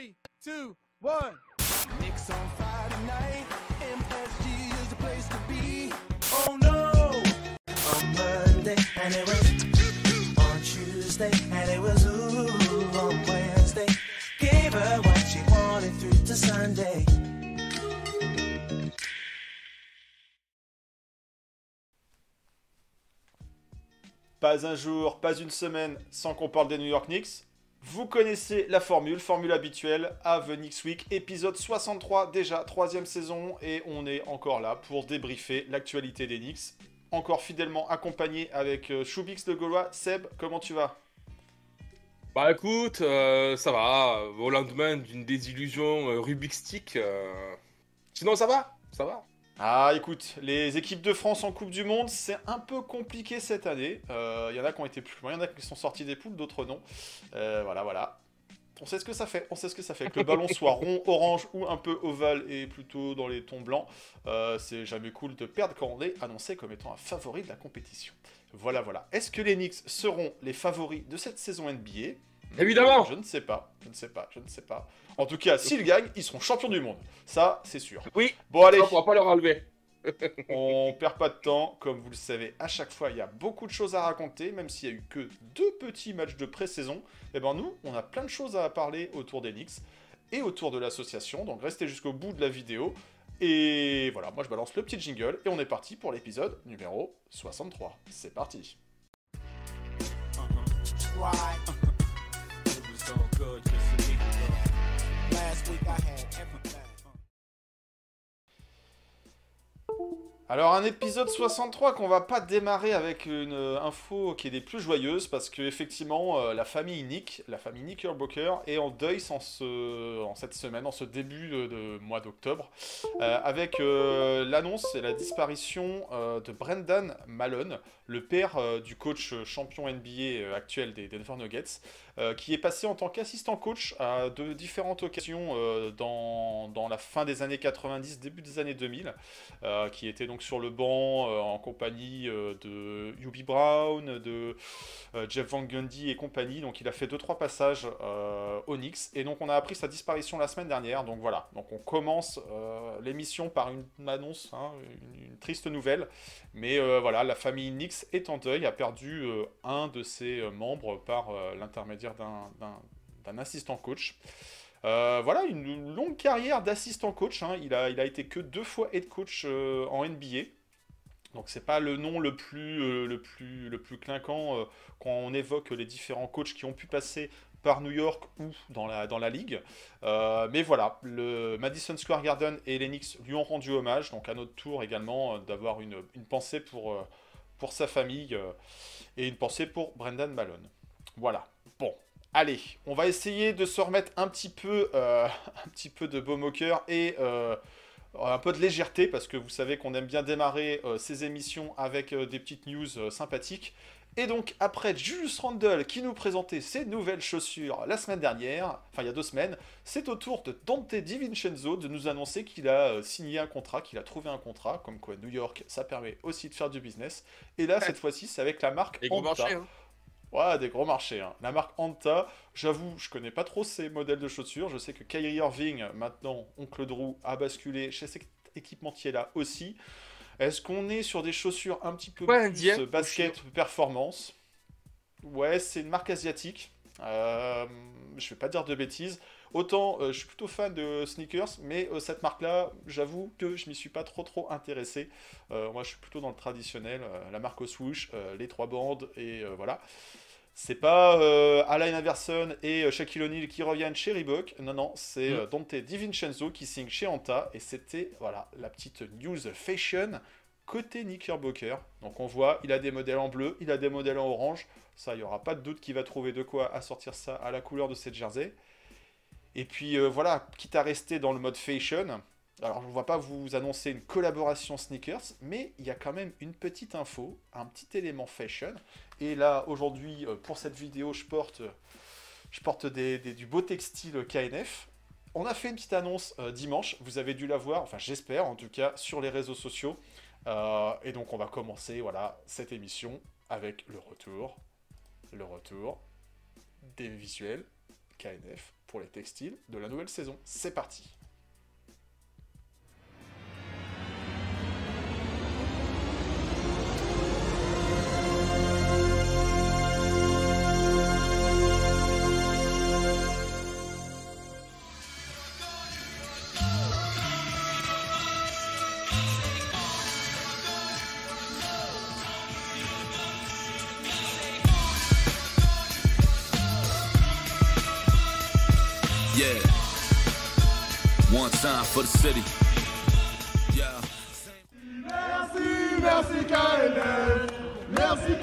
3, 2, 1. Knicks on Friday night, MSG is the place to be. Oh no! On Monday, and it was on Tuesday, and it was ooh on Wednesday. Gave her what she wanted through to Sunday. Pas un jour, pas une semaine sans qu'on parle des New York Knicks. Vous connaissez la formule habituelle, Have a Knicks Week, épisode 63, déjà, 3e saison, et on est encore là pour débriefer l'actualité des Knicks. Encore fidèlement accompagné avec Choubix le Gaulois. Seb, comment tu vas ? Bah écoute, ça va, au lendemain d'une désillusion Rubik's Stick, sinon ça va. Ah, écoute, les équipes de France en Coupe du Monde, c'est un peu compliqué cette année. Il y en a qui ont été plus loin, il y en a qui sont sortis des poules, d'autres non. Voilà. On sait ce que ça fait, que le ballon soit rond, orange ou un peu ovale et plutôt dans les tons blancs. C'est jamais cool de perdre quand on est annoncé comme étant un favori de la compétition. Voilà. Est-ce que les Knicks seront les favoris de cette saison NBA ? Évidemment. Je ne sais pas. En tout cas, s'ils gagnent, ils seront champions du monde. Ça, c'est sûr. Oui, Bon, allez. on pourra pas leur enlever. On perd pas de temps, comme vous le savez, à chaque fois il y a beaucoup de choses à raconter, même s'il y a eu que 2 petits matchs de pré-saison, et ben nous, on a plein de choses à parler autour des Knicks et autour de l'association, donc restez jusqu'au bout de la vidéo. Et voilà, moi je balance le petit jingle et on est parti pour l'épisode numéro 63. C'est parti. Alors un épisode 63 qu'on va pas démarrer avec une info qui est des plus joyeuses parce que effectivement la famille Knickerbocker est en deuil en cette semaine, en ce début de mois d'octobre, avec l'annonce et la disparition de Brendan Malone, le père du coach champion NBA actuel des Denver Nuggets, qui est passé en tant qu'assistant coach à de différentes occasions dans la fin des années 90, début des années 2000, qui était donc sur le banc en compagnie de Hubie Brown, de Jeff Van Gundy et compagnie. Donc il a fait 2-3 passages aux Knicks et donc on a appris sa disparition la semaine dernière. Donc voilà, donc on commence l'émission par une annonce, hein, une triste nouvelle, mais voilà, la famille Knicks est en deuil, a perdu un de ses membres par l'intermédiaire d'un assistant coach. Voilà, une longue carrière d'assistant coach, hein. Il a été que 2 fois head coach en NBA. Donc c'est pas le nom le plus clinquant quand on évoque les différents coachs qui ont pu passer par New York ou dans la ligue. Mais voilà, le Madison Square Garden et les Knicks lui ont rendu hommage. Donc à notre tour également d'avoir une pensée pour sa famille et une pensée pour Brendan Malone. Voilà, bon. Allez, on va essayer de se remettre un petit peu de baume au cœur et un peu de légèreté, parce que vous savez qu'on aime bien démarrer ces émissions avec des petites news sympathiques. Et donc, après Julius Randle qui nous présentait ses nouvelles chaussures la semaine dernière, enfin il y a 2 semaines, c'est au tour de Dante DiVincenzo de nous annoncer qu'il a signé un contrat, qu'il a trouvé un contrat, comme quoi New York, ça permet aussi de faire du business. Et là, cette fois-ci, c'est avec la marque Et gros Anta. marché, hein. Ouais, des gros marchés, hein. La marque Anta, j'avoue, je connais pas trop ces modèles de chaussures. Je sais que Kyrie Irving, maintenant, Oncle Drew, a basculé chez cet équipementier-là aussi. Est-ce qu'on est sur des chaussures un petit peu plus indien, basket performance ? Ouais, c'est une marque asiatique. Je vais pas dire de bêtises. Autant, je suis plutôt fan de sneakers, mais cette marque-là, j'avoue que je m'y suis pas trop intéressé. Moi, je suis plutôt dans le traditionnel, la marque au swoosh, les 3 bandes, et voilà. C'est pas Allen Iverson et Shaquille O'Neal qui reviennent chez Reebok. Non, c'est Dante DiVincenzo qui signe chez Anta. Et c'était, voilà, la petite news fashion côté Knickerbocker. Donc on voit, il a des modèles en bleu, il a des modèles en orange. Ça, il n'y aura pas de doute qu'il va trouver de quoi assortir ça à la couleur de cette jersey. Et puis voilà, quitte à rester dans le mode fashion, alors je ne vais pas vous annoncer une collaboration sneakers, mais il y a quand même une petite info, un petit élément fashion. Et là, aujourd'hui, pour cette vidéo, je porte du beau textile KNF. On a fait une petite annonce dimanche, vous avez dû la voir, enfin j'espère en tout cas, sur les réseaux sociaux. Et donc on va commencer voilà, cette émission avec le retour des visuels KNF pour les textiles de la nouvelle saison. C'est parti. Yeah. One time for the city. Yeah. Merci KLF. Merci.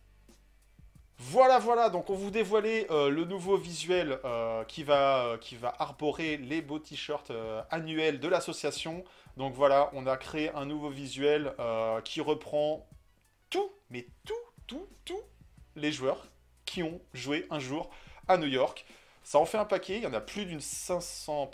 Voilà, donc on vous dévoilait le nouveau visuel qui va arborer les beaux t-shirts annuels de l'association. Donc voilà, on a créé un nouveau visuel qui reprend tout, mais tout les joueurs qui ont joué un jour à New York. Ça en fait un paquet, il y en a plus de 500.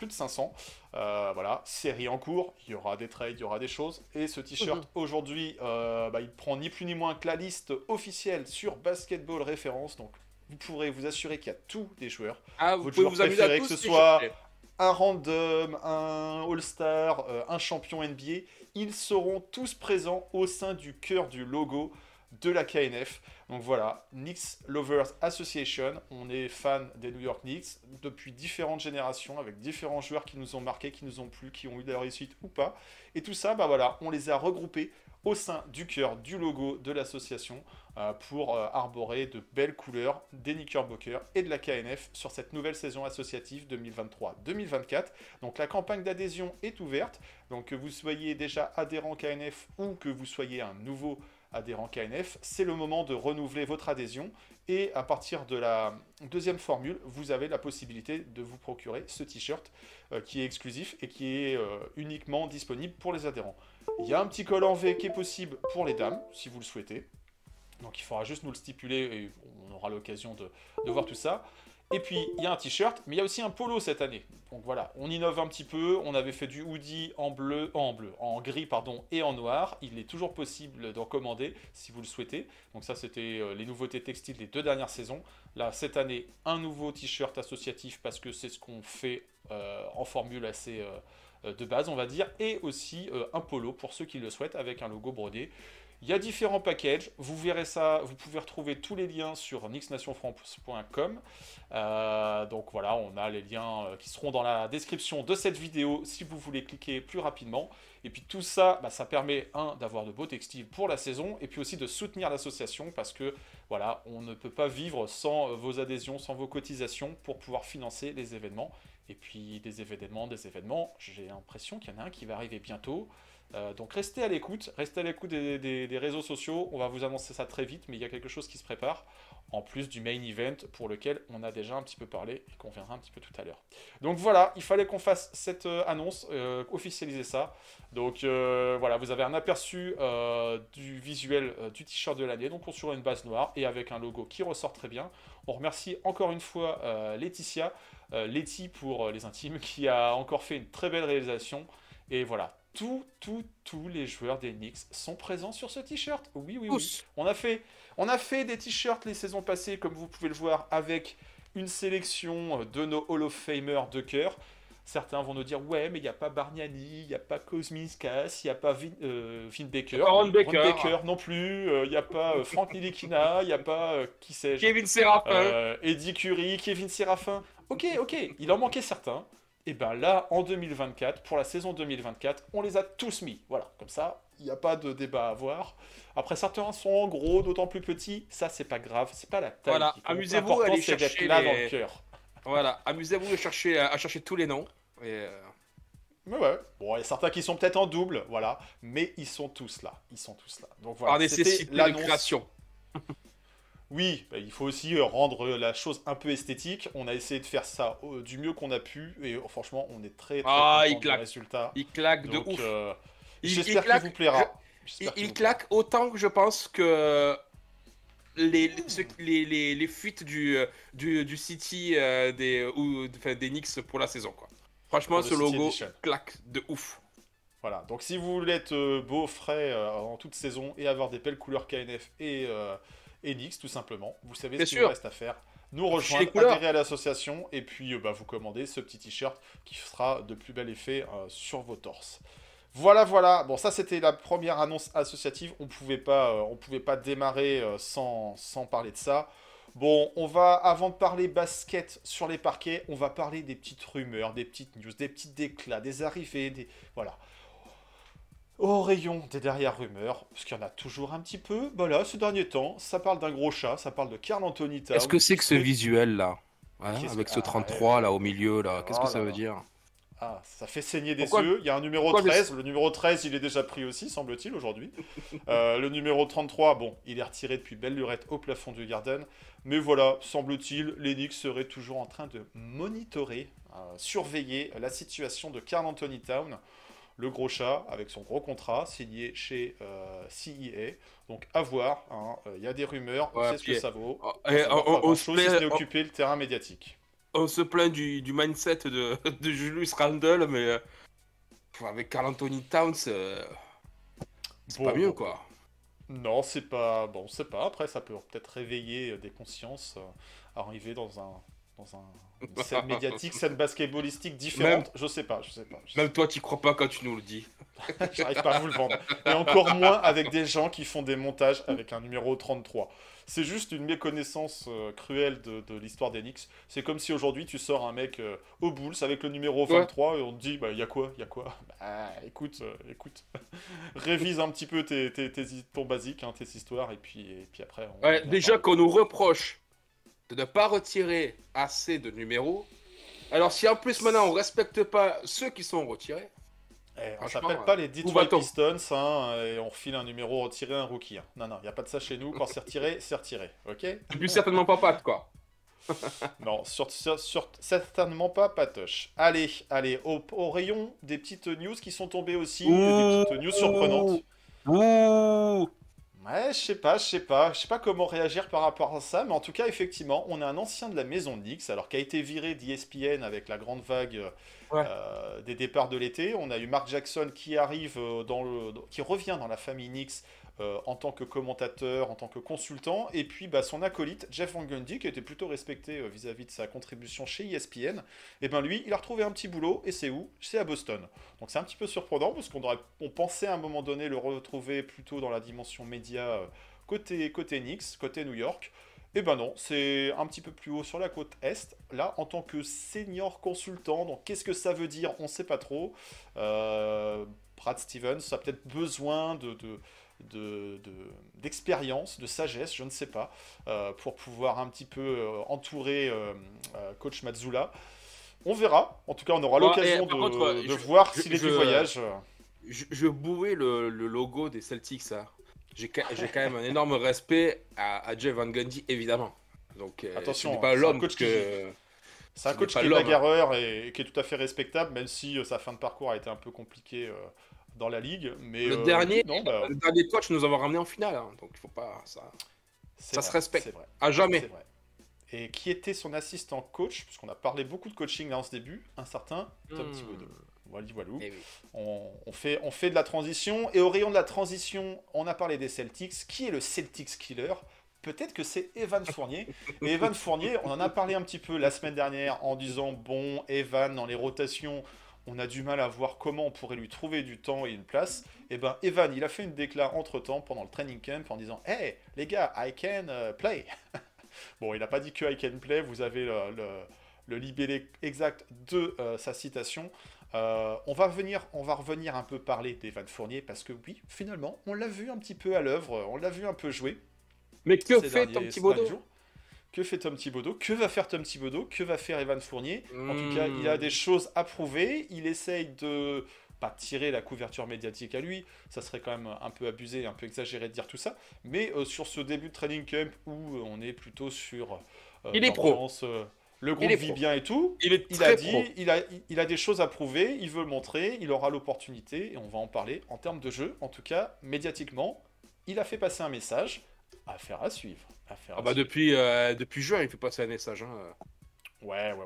Voilà, série en cours, il y aura des trades, il y aura des choses. Et ce t-shirt, aujourd'hui, il prend ni plus ni moins que la liste officielle sur Basketball Référence. Donc, vous pourrez vous assurer qu'il y a tous les joueurs. Ah, vous Votre pouvez joueur vous amuser à préféré, tous que ce les soit chercher. un random, un All-Star, un champion NBA, ils seront tous présents au sein du cœur du logo de la KNF. Donc voilà, Knicks Lovers Association, on est fan des New York Knicks depuis différentes générations, avec différents joueurs qui nous ont marqués, qui nous ont plu, qui ont eu de la réussite ou pas. Et tout ça, voilà, on les a regroupés au sein du cœur du logo de l'association pour arborer de belles couleurs des Knickerbockers et de la KNF sur cette nouvelle saison associative 2023-2024. Donc la campagne d'adhésion est ouverte, donc que vous soyez déjà adhérent KNF ou que vous soyez un nouveau adhérent KNF, c'est le moment de renouveler votre adhésion et à partir de la deuxième formule, vous avez la possibilité de vous procurer ce t-shirt qui est exclusif et qui est uniquement disponible pour les adhérents. Il y a un petit col en V qui est possible pour les dames, si vous le souhaitez. Donc il faudra juste nous le stipuler et on aura l'occasion de voir tout ça. Et puis, il y a un t-shirt, mais il y a aussi un polo cette année. Donc voilà, on innove un petit peu. On avait fait du hoodie en gris, et en noir. Il est toujours possible d'en commander si vous le souhaitez. Donc ça, c'était les nouveautés textiles des 2 dernières saisons. Là, cette année, un nouveau t-shirt associatif parce que c'est ce qu'on fait en formule assez de base, on va dire. Et aussi un polo pour ceux qui le souhaitent avec un logo brodé. Il y a différents packages, vous verrez ça, vous pouvez retrouver tous les liens sur knicksnationfrance.com. Donc voilà, on a les liens qui seront dans la description de cette vidéo si vous voulez cliquer plus rapidement. Et puis tout ça, ça permet d'avoir de beaux textiles pour la saison et puis aussi de soutenir l'association parce que voilà, on ne peut pas vivre sans vos adhésions, sans vos cotisations pour pouvoir financer les événements. Et puis des événements, j'ai l'impression qu'il y en a un qui va arriver bientôt. Donc restez à l'écoute des réseaux sociaux, on va vous annoncer ça très vite, mais il y a quelque chose qui se prépare, en plus du main event pour lequel on a déjà un petit peu parlé et qu'on verra un petit peu tout à l'heure. Donc voilà, il fallait qu'on fasse cette annonce, officialiser ça. Donc voilà, vous avez un aperçu du visuel du t-shirt de l'année, donc sur une base noire et avec un logo qui ressort très bien. On remercie encore une fois Laetitia, Letty pour les intimes, qui a encore fait une très belle réalisation. Et voilà, tous les joueurs des Knicks sont présents sur ce t-shirt. Oui. On a fait des t-shirts les saisons passées, comme vous pouvez le voir, avec une sélection de nos Hall of Famers de cœur. Certains vont nous dire, ouais, mais il n'y a pas Bargnani, il n'y a pas Kuzminskas, il n'y a pas Vin Baker. Ron Baker non plus, il n'y a pas Frank Ntilikina, il n'y a pas, qui sais-je, Kevin Serafin. Eddie Curry, Kevin Serafin. Ok, il en manquait certains. Et bien là, en 2024, pour la saison 2024, on les a tous mis. Voilà, comme ça, il n'y a pas de débat à avoir. Après, certains sont en gros, d'autant plus petits. Ça, c'est pas grave, c'est pas la taille. Voilà, qui compte. amusez-vous L'important, à aller c'est d'être chercher là dans le cœur. Voilà, amusez-vous à chercher tous les noms. Et Mais ouais, bon, il y a certains qui sont peut-être en double, voilà, mais ils sont tous là. Donc voilà, par nécessité de l'annonce. création. Oui, il faut aussi rendre la chose un peu esthétique. On a essayé de faire ça du mieux qu'on a pu, et franchement, on est très content du résultat. Il claque Donc, de ouf. J'espère qu'il vous plaira. Il claque autant que je pense que les fuites du City des Knicks pour la saison, quoi. Franchement, Pour ce le City logo Edition. claque de ouf. Voilà, donc si vous voulez être beau, frais en toute saison et avoir des belles couleurs KNF et Knicks, tout simplement, vous savez Bien ce qu'il sûr. vous reste à faire. nous Afficher rejoindre, les couleurs. adhérer à l'association, et puis vous commandez ce petit t-shirt qui sera de plus bel effet sur vos torses. Voilà. Bon, ça c'était la première annonce associative. On pouvait pas démarrer sans parler de ça. Bon, avant de parler basket sur les parquets, on va parler des petites rumeurs, des petites news, des petits déclats, des arrivées, voilà. Au rayon des derrière rumeurs, parce qu'il y en a toujours un petit peu, bah là, ces derniers temps, ça parle d'un gros chat, ça parle de Karl Anthony Towns. Qu'est-ce que c'est que ce visuel là? Hein, Qu'est-ce avec que- ce Ah, 33 là au ouais. milieu là, qu'est-ce Oh que ça là veut là. dire? Ah, ça fait saigner des Pourquoi- yeux. Il y a un numéro pourquoi 13. Le numéro 13, il est déjà pris aussi, semble-t-il, aujourd'hui. Le numéro 33, bon, il est retiré depuis belle lurette au plafond du Garden. Mais voilà, semble-t-il, les Knicks seraient toujours en train de monitorer, surveiller la situation de Karl Anthony Towns, le gros chat, avec son gros contrat signé chez CEA. Donc à voir, hein. Il y a des rumeurs, on Ouais, sait ce que puis- ça vaut. Et Ça vaut pas on grand-chose, se si ce n'est plaint- occuper le terrain médiatique. on se plaint du mindset de Julius Randle, mais avec Karl Anthony Towns, c'est pas mieux quoi. Non, c'est pas. Bon, c'est pas. Après, ça peut peut-être réveiller des consciences, arriver dans une scène médiatique, scène basketballistique différente. Je sais pas. Même toi, t'y crois pas quand tu nous le dis. J'arrive pas à vous le vendre. Et encore moins avec des gens qui font des montages avec un numéro 33. C'est juste une méconnaissance cruelle de l'histoire des Knicks. C'est comme si aujourd'hui tu sors un mec au Bulls avec le numéro 23 et on te dit bah y a quoi. Bah écoute, révise un petit peu ton basique, hein, tes histoires et puis après. Ouais, on déjà parle. qu'on nous reproche de ne pas retirer assez de numéros. Alors si en plus maintenant on respecte pas ceux qui sont retirés, On franchement, s'appelle pas les où Detroit va-t-on? Pistons hein, et on refile un numéro retiré à un rookie. Hein. Non, il n'y a pas de ça chez nous. Quand c'est retiré, c'est retiré. Ok? et puis certainement pas Pat quoi. Non, certainement pas Patoche. Allez, au rayon des petites news qui sont tombées aussi, des petites news surprenantes. Ouh! Ouais, je sais pas comment réagir par rapport à ça, mais en tout cas, effectivement, on a un ancien de la maison Knicks, alors qui a été viré d'ESPN avec la grande vague Ouais. des départs de l'été. On a eu Mark Jackson qui arrive qui revient dans la famille Knicks en tant que commentateur, en tant que consultant, et puis son acolyte Jeff Van Gundy, qui était plutôt respecté vis-à-vis de sa contribution chez ESPN. Et ben lui, il a retrouvé un petit boulot, et c'est où? C'est à Boston. Donc c'est un petit peu surprenant parce on pensait à un moment donné le retrouver plutôt dans la dimension média côté Knicks, côté New York. Et ben non, c'est un petit peu plus haut sur la côte Est, là en tant que senior consultant. Donc qu'est-ce que ça veut dire? On ne sait pas trop. Brad Stevens a peut-être besoin d'expérience, de sagesse, je ne sais pas, pour pouvoir un petit peu entourer coach Mazzulla. On verra. En tout cas, on aura Bon, l'occasion et par contre, de voir s'il est du voyage. Je bourrais le logo des Celtics. Hein. J'ai quand même un énorme respect à Jeff Van Gundy, évidemment. Donc, Attention, ce n'est pas c'est un l'homme coach que... C'est un Ce coach n'est pas qui est l'homme, hein. bagarreur et qui est tout à fait respectable, même si sa fin de parcours a été un peu compliquée dans la ligue. Mais Le dernier coach nous avons ramené en finale. Hein. Donc, il faut pas... Ça se respecte. C'est vrai. À jamais. C'est vrai. Et qui était son assistant coach, puisqu'on a parlé beaucoup de coaching là en ce début, un certain Tom Thibodeau. Voilà. Eh oui. On fait de la transition, et au rayon de la transition, on a parlé des Celtics. Qui est le Celtics killer? Peut-être que c'est Evan Fournier. Et Evan Fournier, on en a parlé un petit peu la semaine dernière en disant, bon, Evan, dans les rotations, on a du mal à voir comment on pourrait lui trouver du temps et une place. Et ben Evan, il a fait une déclare entre-temps pendant le training camp en disant, hey, les gars, I can play. Bon, il n'a pas dit que I can play, vous avez le libellé exact de sa citation. On va revenir un peu parler d'Evan Fournier, parce que oui, finalement, on l'a vu un petit peu à l'œuvre, on l'a vu un peu jouer. Mais que ces fait derniers- Tom ces Thibodeau? derniers jours. Que fait Tom Thibodeau? Que va faire Tom Thibodeau? Que va faire Evan Fournier? En tout cas, il a des choses à prouver. Il essaye de pas tirer la couverture médiatique à lui. Ça serait quand même un peu abusé, un peu exagéré de dire tout ça. Mais sur ce début de training camp où on est plutôt sur Il est pro. l'ambiance, le groupe Il est vit pro. bien et tout. Il est Il très a dit, pro. il a des choses à prouver, il veut le montrer, il aura l'opportunité, et on va en parler en termes de jeu. En tout cas, médiatiquement, il a fait passer un message. Affaire à suivre. Ah bah depuis juin, il fait passer un message. Hein. Ouais.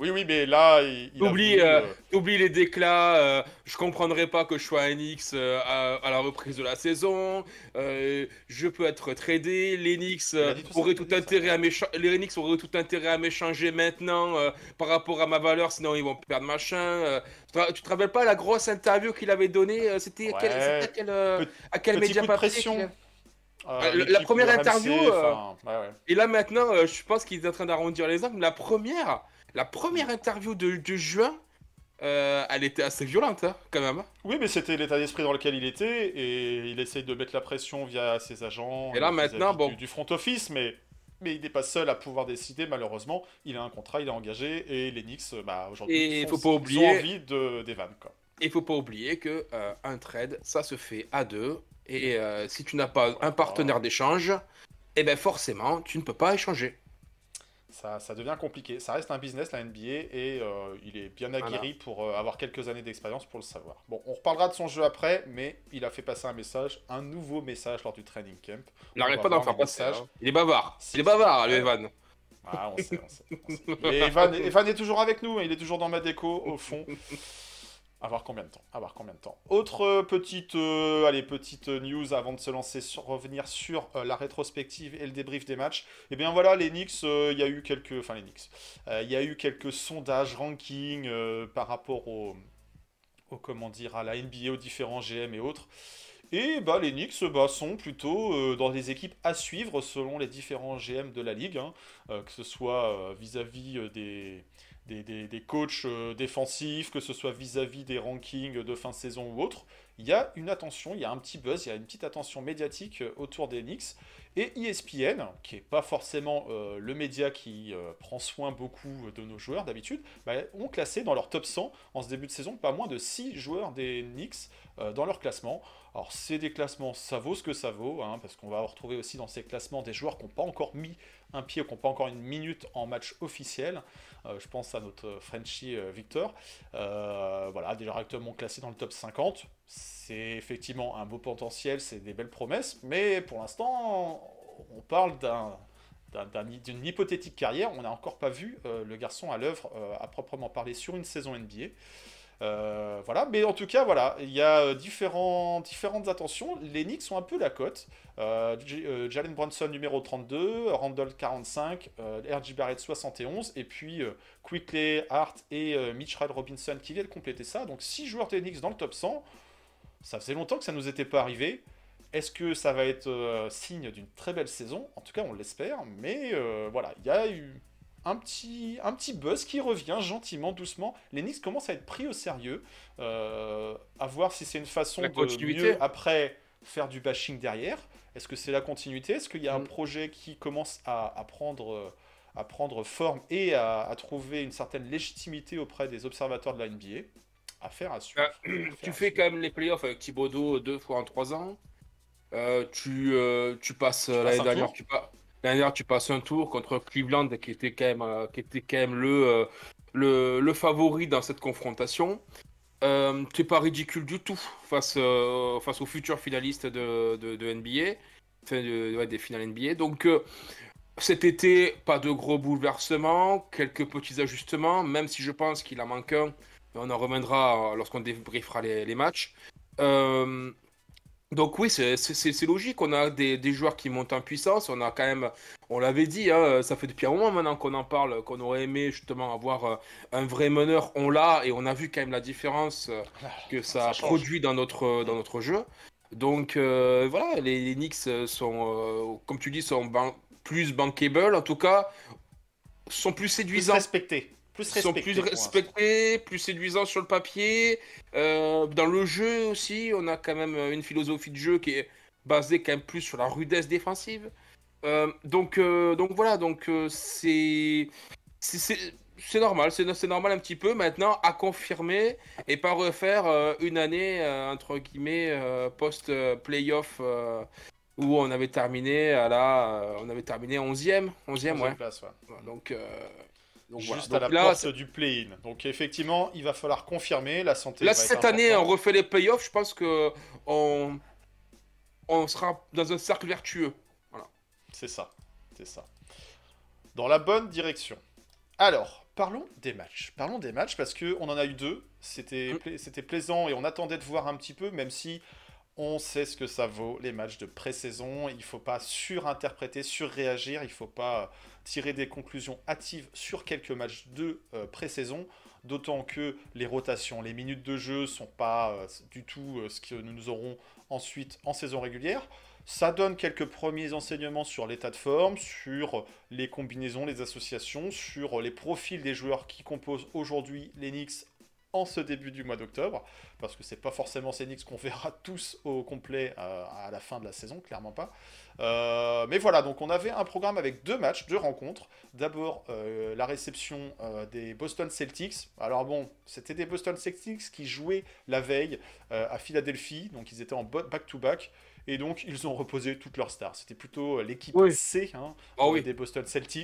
Oui, mais là, il a T'oublies voulu, t'oublies les déclats, je comprendrai pas que je sois un Knicks à la reprise de la saison, je peux être tradé, les Knicks il a dit tout ça, auraient il a tout dit ça. intérêt à les Knicks auraient tout intérêt à m'échanger maintenant par rapport à ma valeur, sinon ils vont perdre machin. Tu te rappelles pas la grosse interview qu'il avait donnée, c'était Ouais, à quel petit média coup de papier pression. La L'équipe première de interview, RMC, enfin, ouais. et là maintenant, je pense qu'il est en train d'arrondir les angles. La première interview de juin, elle était assez violente, hein, quand même. Oui, mais c'était l'état d'esprit dans lequel il était, et il essaye de mettre la pression via ses agents Et là maintenant, vis-à-vis bon, du front office, mais il n'est pas seul à pouvoir décider, malheureusement. Il a un contrat, il est engagé, et les Knicks, aujourd'hui, et font faut ce pas qu'ils oublier, ont envie d'Evan, quoi. il faut pas oublier que un trade, ça se fait à deux. Et si tu n'as pas un partenaire d'échange, eh ben forcément, tu ne peux pas échanger. Ça devient compliqué. Ça reste un business, la NBA, et il est bien aguerri pour avoir quelques années d'expérience pour le savoir. Bon, on reparlera de son jeu après, mais il a fait passer un message, un nouveau message lors du training camp. Il n'arrête On pas va d'en voir faire les passer. messages. Hein. Il est bavard. Il est bavard, le Evan. Ah, on sait. Et Evan est toujours avec nous, il est toujours dans ma déco, au fond. À voir combien de temps. Autre petite news avant de se lancer revenir sur la rétrospective et le débrief des matchs. Et bien voilà, les Knicks, il y a eu quelques sondages, rankings par rapport à la NBA, aux différents GM et autres. Et les Knicks sont plutôt dans les équipes à suivre selon les différents GM de la ligue, hein, que ce soit vis-à-vis des coachs défensifs, que ce soit vis-à-vis des rankings de fin de saison ou autre. Il y a une attention, il y a un petit buzz, il y a une petite attention médiatique autour des Knicks. Et ESPN, qui n'est pas forcément le média qui prend soin beaucoup de nos joueurs d'habitude, ont classé dans leur top 100 en ce début de saison pas moins de 6 joueurs des Knicks dans leur classement. Alors c'est des classements, ça vaut ce que ça vaut, hein, parce qu'on va retrouver aussi dans ces classements des joueurs qui n'ont pas encore mis un pied, qui n'ont pas encore une minute en match officiel. Je pense à notre Frenchie Victor. Voilà, directement classé dans le top 50. C'est effectivement un beau potentiel, c'est des belles promesses, mais pour l'instant, on parle d'une hypothétique carrière. On n'a encore pas vu le garçon à l'œuvre à proprement parler sur une saison NBA. Voilà, mais en tout cas, voilà, il y a différentes attentions. Les Knicks sont un peu la cote. Jalen Brunson numéro 32, Randall 45, R.J. Barrett 71, et puis Quickley, Hart et Mitchell Robinson qui viennent compléter ça. Donc 6 joueurs des Knicks dans le top 100. Ça faisait longtemps que ça ne nous était pas arrivé. Est-ce que ça va être signe d'une très belle saison? En tout cas, on l'espère. Mais voilà, il y a eu un petit buzz qui revient gentiment, doucement. Les Knicks commencent à être pris au sérieux. À voir si c'est une façon La de continuité. mieux, après, faire du bashing derrière. Est-ce que c'est la continuité? Est-ce qu'il y a un Mm. projet qui commence à prendre forme et à trouver une certaine légitimité auprès des observateurs de la NBA? Affaire à suivre. Tu fais quand même les playoffs avec Thibodeau 2 fois en 3 ans. Tu passes l'année un dernière, tour. l'année dernière, tu passes un tour contre Cleveland qui était quand même le favori dans cette confrontation. T'es pas ridicule du tout face aux futurs finalistes de NBA, enfin des finales NBA. Donc cet été, pas de gros bouleversements, quelques petits ajustements, même si je pense qu'il en manque un. On en reviendra lorsqu'on débriefera les matchs. Euh, donc oui, c'est logique. On a des joueurs qui montent en puissance. On a quand même, on l'avait dit, hein, ça fait depuis un moment maintenant qu'on en parle, qu'on aurait aimé justement avoir un vrai meneur. On l'a et on a vu quand même la différence que ça change. produit dans notre jeu. Donc voilà, les Knicks sont, comme tu dis, sont plus bankable. En tout cas, sont plus Plus séduisants. respecté. Ils sont plus respectés, plus séduisants sur le papier. Dans le jeu aussi, on a quand même une philosophie de jeu qui est basée quand même plus sur la rudesse défensive. Donc voilà, c'est normal, c'est normal un petit peu maintenant à confirmer et pas refaire une année entre guillemets post-playoff où on avait terminé on avait terminé 11e, 11e ouais. Place, ouais. Donc Juste voilà. à Donc la là, porte du play-in. Donc effectivement, il va falloir confirmer la santé. là va être cette année, on importante. refait les playoffs. Je pense que on sera dans un cercle vertueux. Voilà. C'est ça. Dans la bonne direction. Alors, parlons des matchs. Parlons des matchs parce qu'on en a eu deux. C'était plaisant et on attendait de voir un petit peu, même si on sait ce que ça vaut, les matchs de pré-saison. Il ne faut pas surinterpréter, surréagir. Il ne faut pas tirer des conclusions hâtives sur quelques matchs de pré-saison. D'autant que les rotations, les minutes de jeu ne sont pas du tout ce que nous aurons ensuite en saison régulière. Ça donne quelques premiers enseignements sur l'état de forme, sur les combinaisons, les associations, sur les profils des joueurs qui composent aujourd'hui les Knicks en ce début du mois d'octobre, parce que c'est pas forcément ces Knicks qu'on verra tous au complet à la fin de la saison, clairement pas. Mais voilà, donc on avait un programme avec deux matchs, deux rencontres. D'abord, la réception des Boston Celtics. Alors bon, c'était des Boston Celtics qui jouaient la veille à Philadelphie, donc ils étaient en back-to-back. Et donc, ils ont reposé toutes leurs stars. C'était plutôt l'équipe C des Boston Celtics.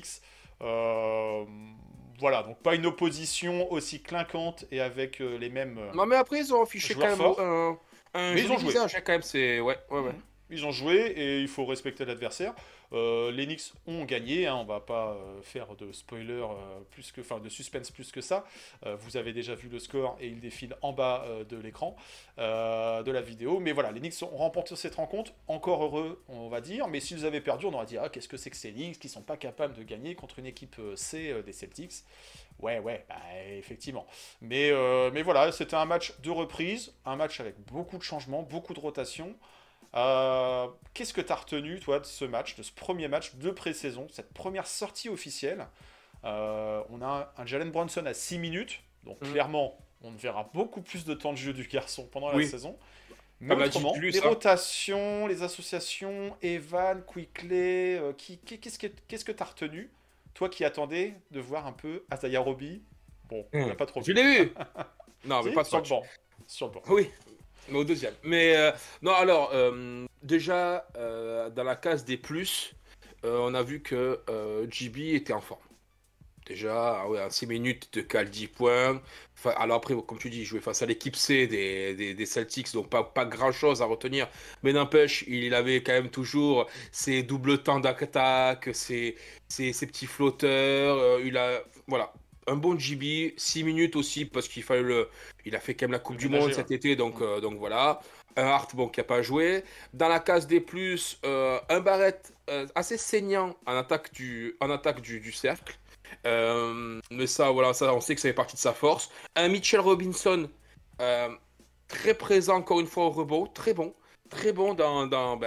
Voilà, donc pas une opposition aussi clinquante et avec les mêmes. Non, mais après, ils ont affiché quand même mais ils ont joué. Visage, quand même, c'est. Ouais. Ils ont joué et il faut respecter l'adversaire. Les Knicks ont gagné, on va pas faire de spoiler de suspense plus que ça. Vous avez déjà vu le score et il défile en bas de l'écran de la vidéo. Mais voilà, les Knicks ont remporté cette rencontre, encore heureux, on va dire. Mais s'ils avaient perdu, on aurait dit qu'est-ce que c'est que ces Knicks qui sont pas capables de gagner contre une équipe C des Celtics. Ouais, effectivement. Mais voilà, c'était un match de reprise, un match avec beaucoup de changements, beaucoup de rotations. Qu'est-ce que tu as retenu, toi, de ce match, de ce premier match de pré-saison, cette première sortie officielle? On a un Jalen Brunson à 6 minutes, donc clairement, on verra beaucoup plus de temps de jeu du garçon pendant la saison. Mais autrement, les rotations, les associations, Evan, Quickley, qu'est-ce que tu as retenu? Toi qui attendais de voir un peu Isaiah Roby. Bon, on n'a pas trop vu. Je l'ai vu. Non, mais pas sur le banc. Sur le banc. Oui. Mais au deuxième. Mais non, alors, déjà, dans la case des plus, on a vu que JB était en forme. Déjà, à 6 minutes de cale 10 points. Alors après, comme tu dis, il jouait face à l'équipe C des Celtics, donc pas grand-chose à retenir. Mais n'empêche, il avait quand même toujours ses doubles temps d'attaque, ses petits flotteurs. Voilà. Un bon GB, 6 minutes aussi, parce qu'il fallait il a fait quand même la Coupe du Monde cet été, donc voilà. Un Hart, qui n'a pas joué. Dans la case des plus, un Barrett assez saignant en attaque du cercle. Mais ça, on sait que ça fait partie de sa force. Un Mitchell Robinson, très présent encore une fois au rebond, très bon. Très bon dans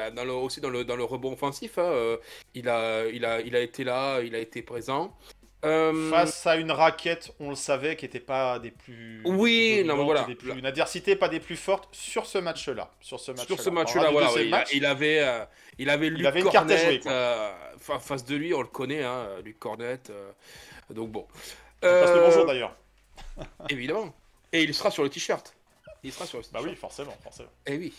le rebond offensif. Il a été là, il a été présent. Face à une raquette, on le savait, qui n'était pas des plus. Oui, non, mais voilà. Une adversité pas des plus fortes sur ce match-là. Sur ce match-là, voilà. Il avait Luke une carte à jouer, face de lui, on le connaît, Luke Cornette. Donc bon. Parce que bonjour d'ailleurs. Évidemment. Et il sera sur le t-shirt. Bah oui, forcément. Et oui.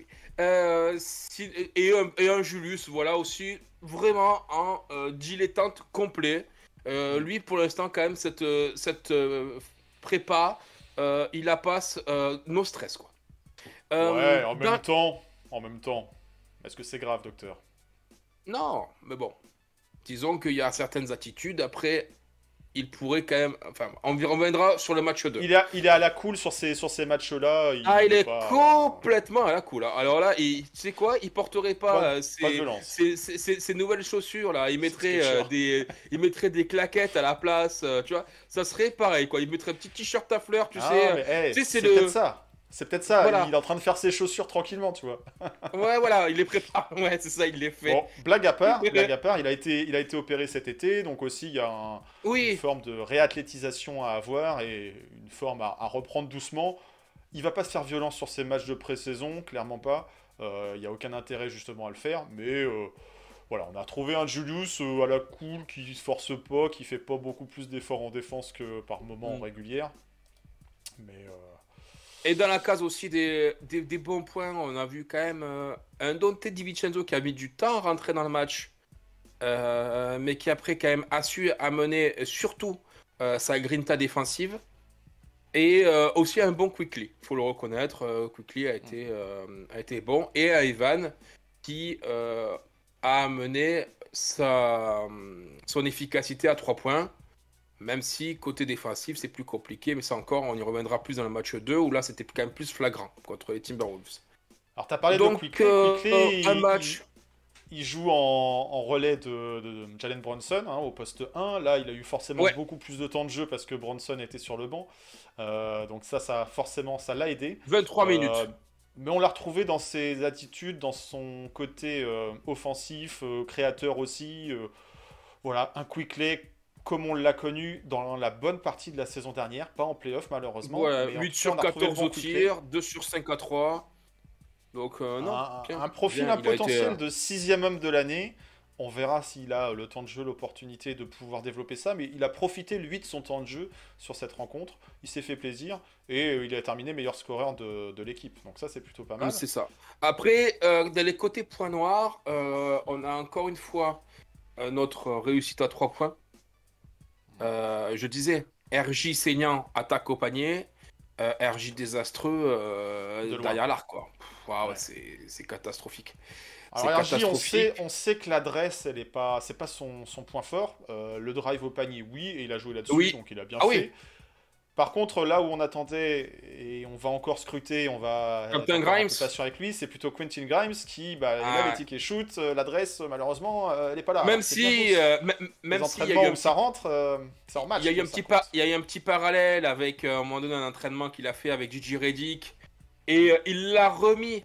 Et un Julius, voilà aussi, vraiment un dilettante complet. Lui, pour l'instant, quand même, cette prépa, il la passe no stress, quoi. Ouais, en même temps. Est-ce que c'est grave, docteur? Non, mais bon. Disons qu'il y a certaines attitudes. Après, il pourrait quand même... Enfin, on reviendra sur le match 2. Il est à la cool sur ces matchs-là. Il est complètement à la cool. Alors là, tu sais quoi? Il porterait pas ses nouvelles chaussures, là. Il mettrait des claquettes à la place, tu vois. Ça serait pareil, quoi. Il mettrait un petit t-shirt à fleurs, tu sais. C'est peut-être ça. C'est peut-être ça, voilà. Il est en train de faire ses chaussures tranquillement, tu vois. Ouais, voilà, il les prépare. Ouais, c'est ça, il les fait. Bon, blague à part, il a été opéré cet été, donc aussi il y a une forme de réathlétisation à avoir et une forme à reprendre doucement. Il va pas se faire violence sur ses matchs de pré-saison, clairement pas. Il n'y a aucun intérêt justement à le faire, mais voilà, on a trouvé un Julius à la cool qui se force pas, qui fait pas beaucoup plus d'efforts en défense que par moment en régulière. Mais et dans la case aussi des bons points, on a vu quand même un Donte DiVincenzo qui a mis du temps à rentrer dans le match, mais qui après quand même a su amener surtout sa grinta défensive, et aussi un bon Quickley, il faut le reconnaître. Quickley a été bon, et à Evan qui a amené son efficacité à 3 points. Même si côté défensif, c'est plus compliqué, mais ça encore, on y reviendra plus dans le match 2, où là, c'était quand même plus flagrant contre les Timberwolves. Alors, tu as parlé de Donc, Quickley. Quickley, un match. il joue en relais de Jalen Brunson au poste 1. Là, il a eu forcément Ouais. beaucoup plus de temps de jeu parce que Brunson était sur le banc. Donc forcément, ça l'a aidé. 23 minutes. Mais on l'a retrouvé dans ses attitudes, dans son côté offensif, créateur aussi. Voilà, un Quickley comme on l'a connu dans la bonne partie de la saison dernière, pas en playoff malheureusement. Voilà, mais en 8 tout cas, sur on a retrouvé le 14 bon au Quickley. tir, 2 sur 5 à 3. Donc, non, bien, Un profil, bien, un il a été, potentiel de 6e homme de l'année. On verra s'il a le temps de jeu, l'opportunité de pouvoir développer ça. Mais il a profité, lui, de son temps de jeu sur cette rencontre. Il s'est fait plaisir. Et il a terminé meilleur scoreur de l'équipe. Donc ça, c'est plutôt pas mal. c'est ça. Après, dans les côtés points noirs, on a encore une fois notre réussite à 3 points. Je disais, RJ saignant, attaque au panier. RJ désastreux De loin. derrière l'arc, quoi. Waouh, Ouais. c'est catastrophique. Alors C'est RJ, catastrophique. on sait que l'adresse, c'est pas son point fort. Le drive au panier, oui, et il a joué là-dessus, Oui. donc il a bien Ah fait. oui. Par contre, là où on attendait, et on va encore scruter, on va être Quentin encore un peu Grimes. patient avec lui, c'est plutôt Quentin Grimes qui, il a les tickets shoot, l'adresse, malheureusement, elle n'est pas là. Même Alors, c'est bien si, beau, même les si il y a entraînements eu un où ça rentre, c'est en match. il y a eu que un ça petit compte. il y a eu un petit parallèle avec à un moment donné un entraînement qu'il a fait avec Gigi Redick et il l'a remis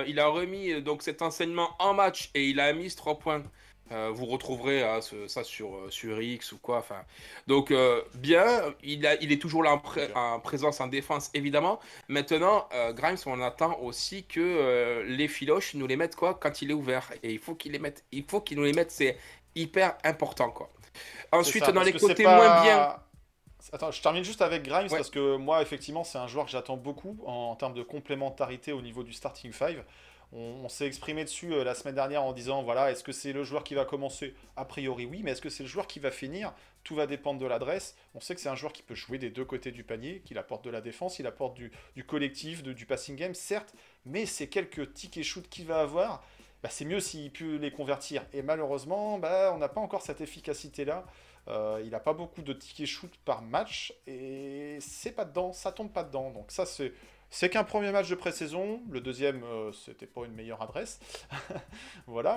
donc cet enseignement en match et il a mis ce 3 points. Vous retrouverez ça sur X ou quoi. Enfin, donc bien, il est toujours là en présence en défense évidemment. Maintenant, Grimes, on attend aussi que les filoches nous les mettent quoi quand il est ouvert et il faut qu'il nous les mette. C'est hyper important quoi. C'est Ensuite, ça, dans parce les que c'est côtés pas- moins bien. Attends, je termine juste avec Grimes Ouais. parce que moi, effectivement, c'est un joueur que j'attends beaucoup en termes de complémentarité au niveau du starting five. On s'est exprimé dessus la semaine dernière en disant voilà, est-ce que c'est le joueur qui va commencer? A priori, oui, mais est-ce que c'est le joueur qui va finir? Tout va dépendre de l'adresse. On sait que c'est un joueur qui peut jouer des deux côtés du panier, qu'il apporte de la défense, il apporte du collectif, du passing game, certes, mais ces quelques tickets shoot qu'il va avoir, c'est mieux s'il peut les convertir. Et malheureusement, on n'a pas encore cette efficacité-là. Il n'a pas beaucoup de tickets shoot par match et c'est pas dedans, ça tombe pas dedans. Donc ça c'est qu'un premier match de pré-saison. Le deuxième c'était pas une meilleure adresse, voilà.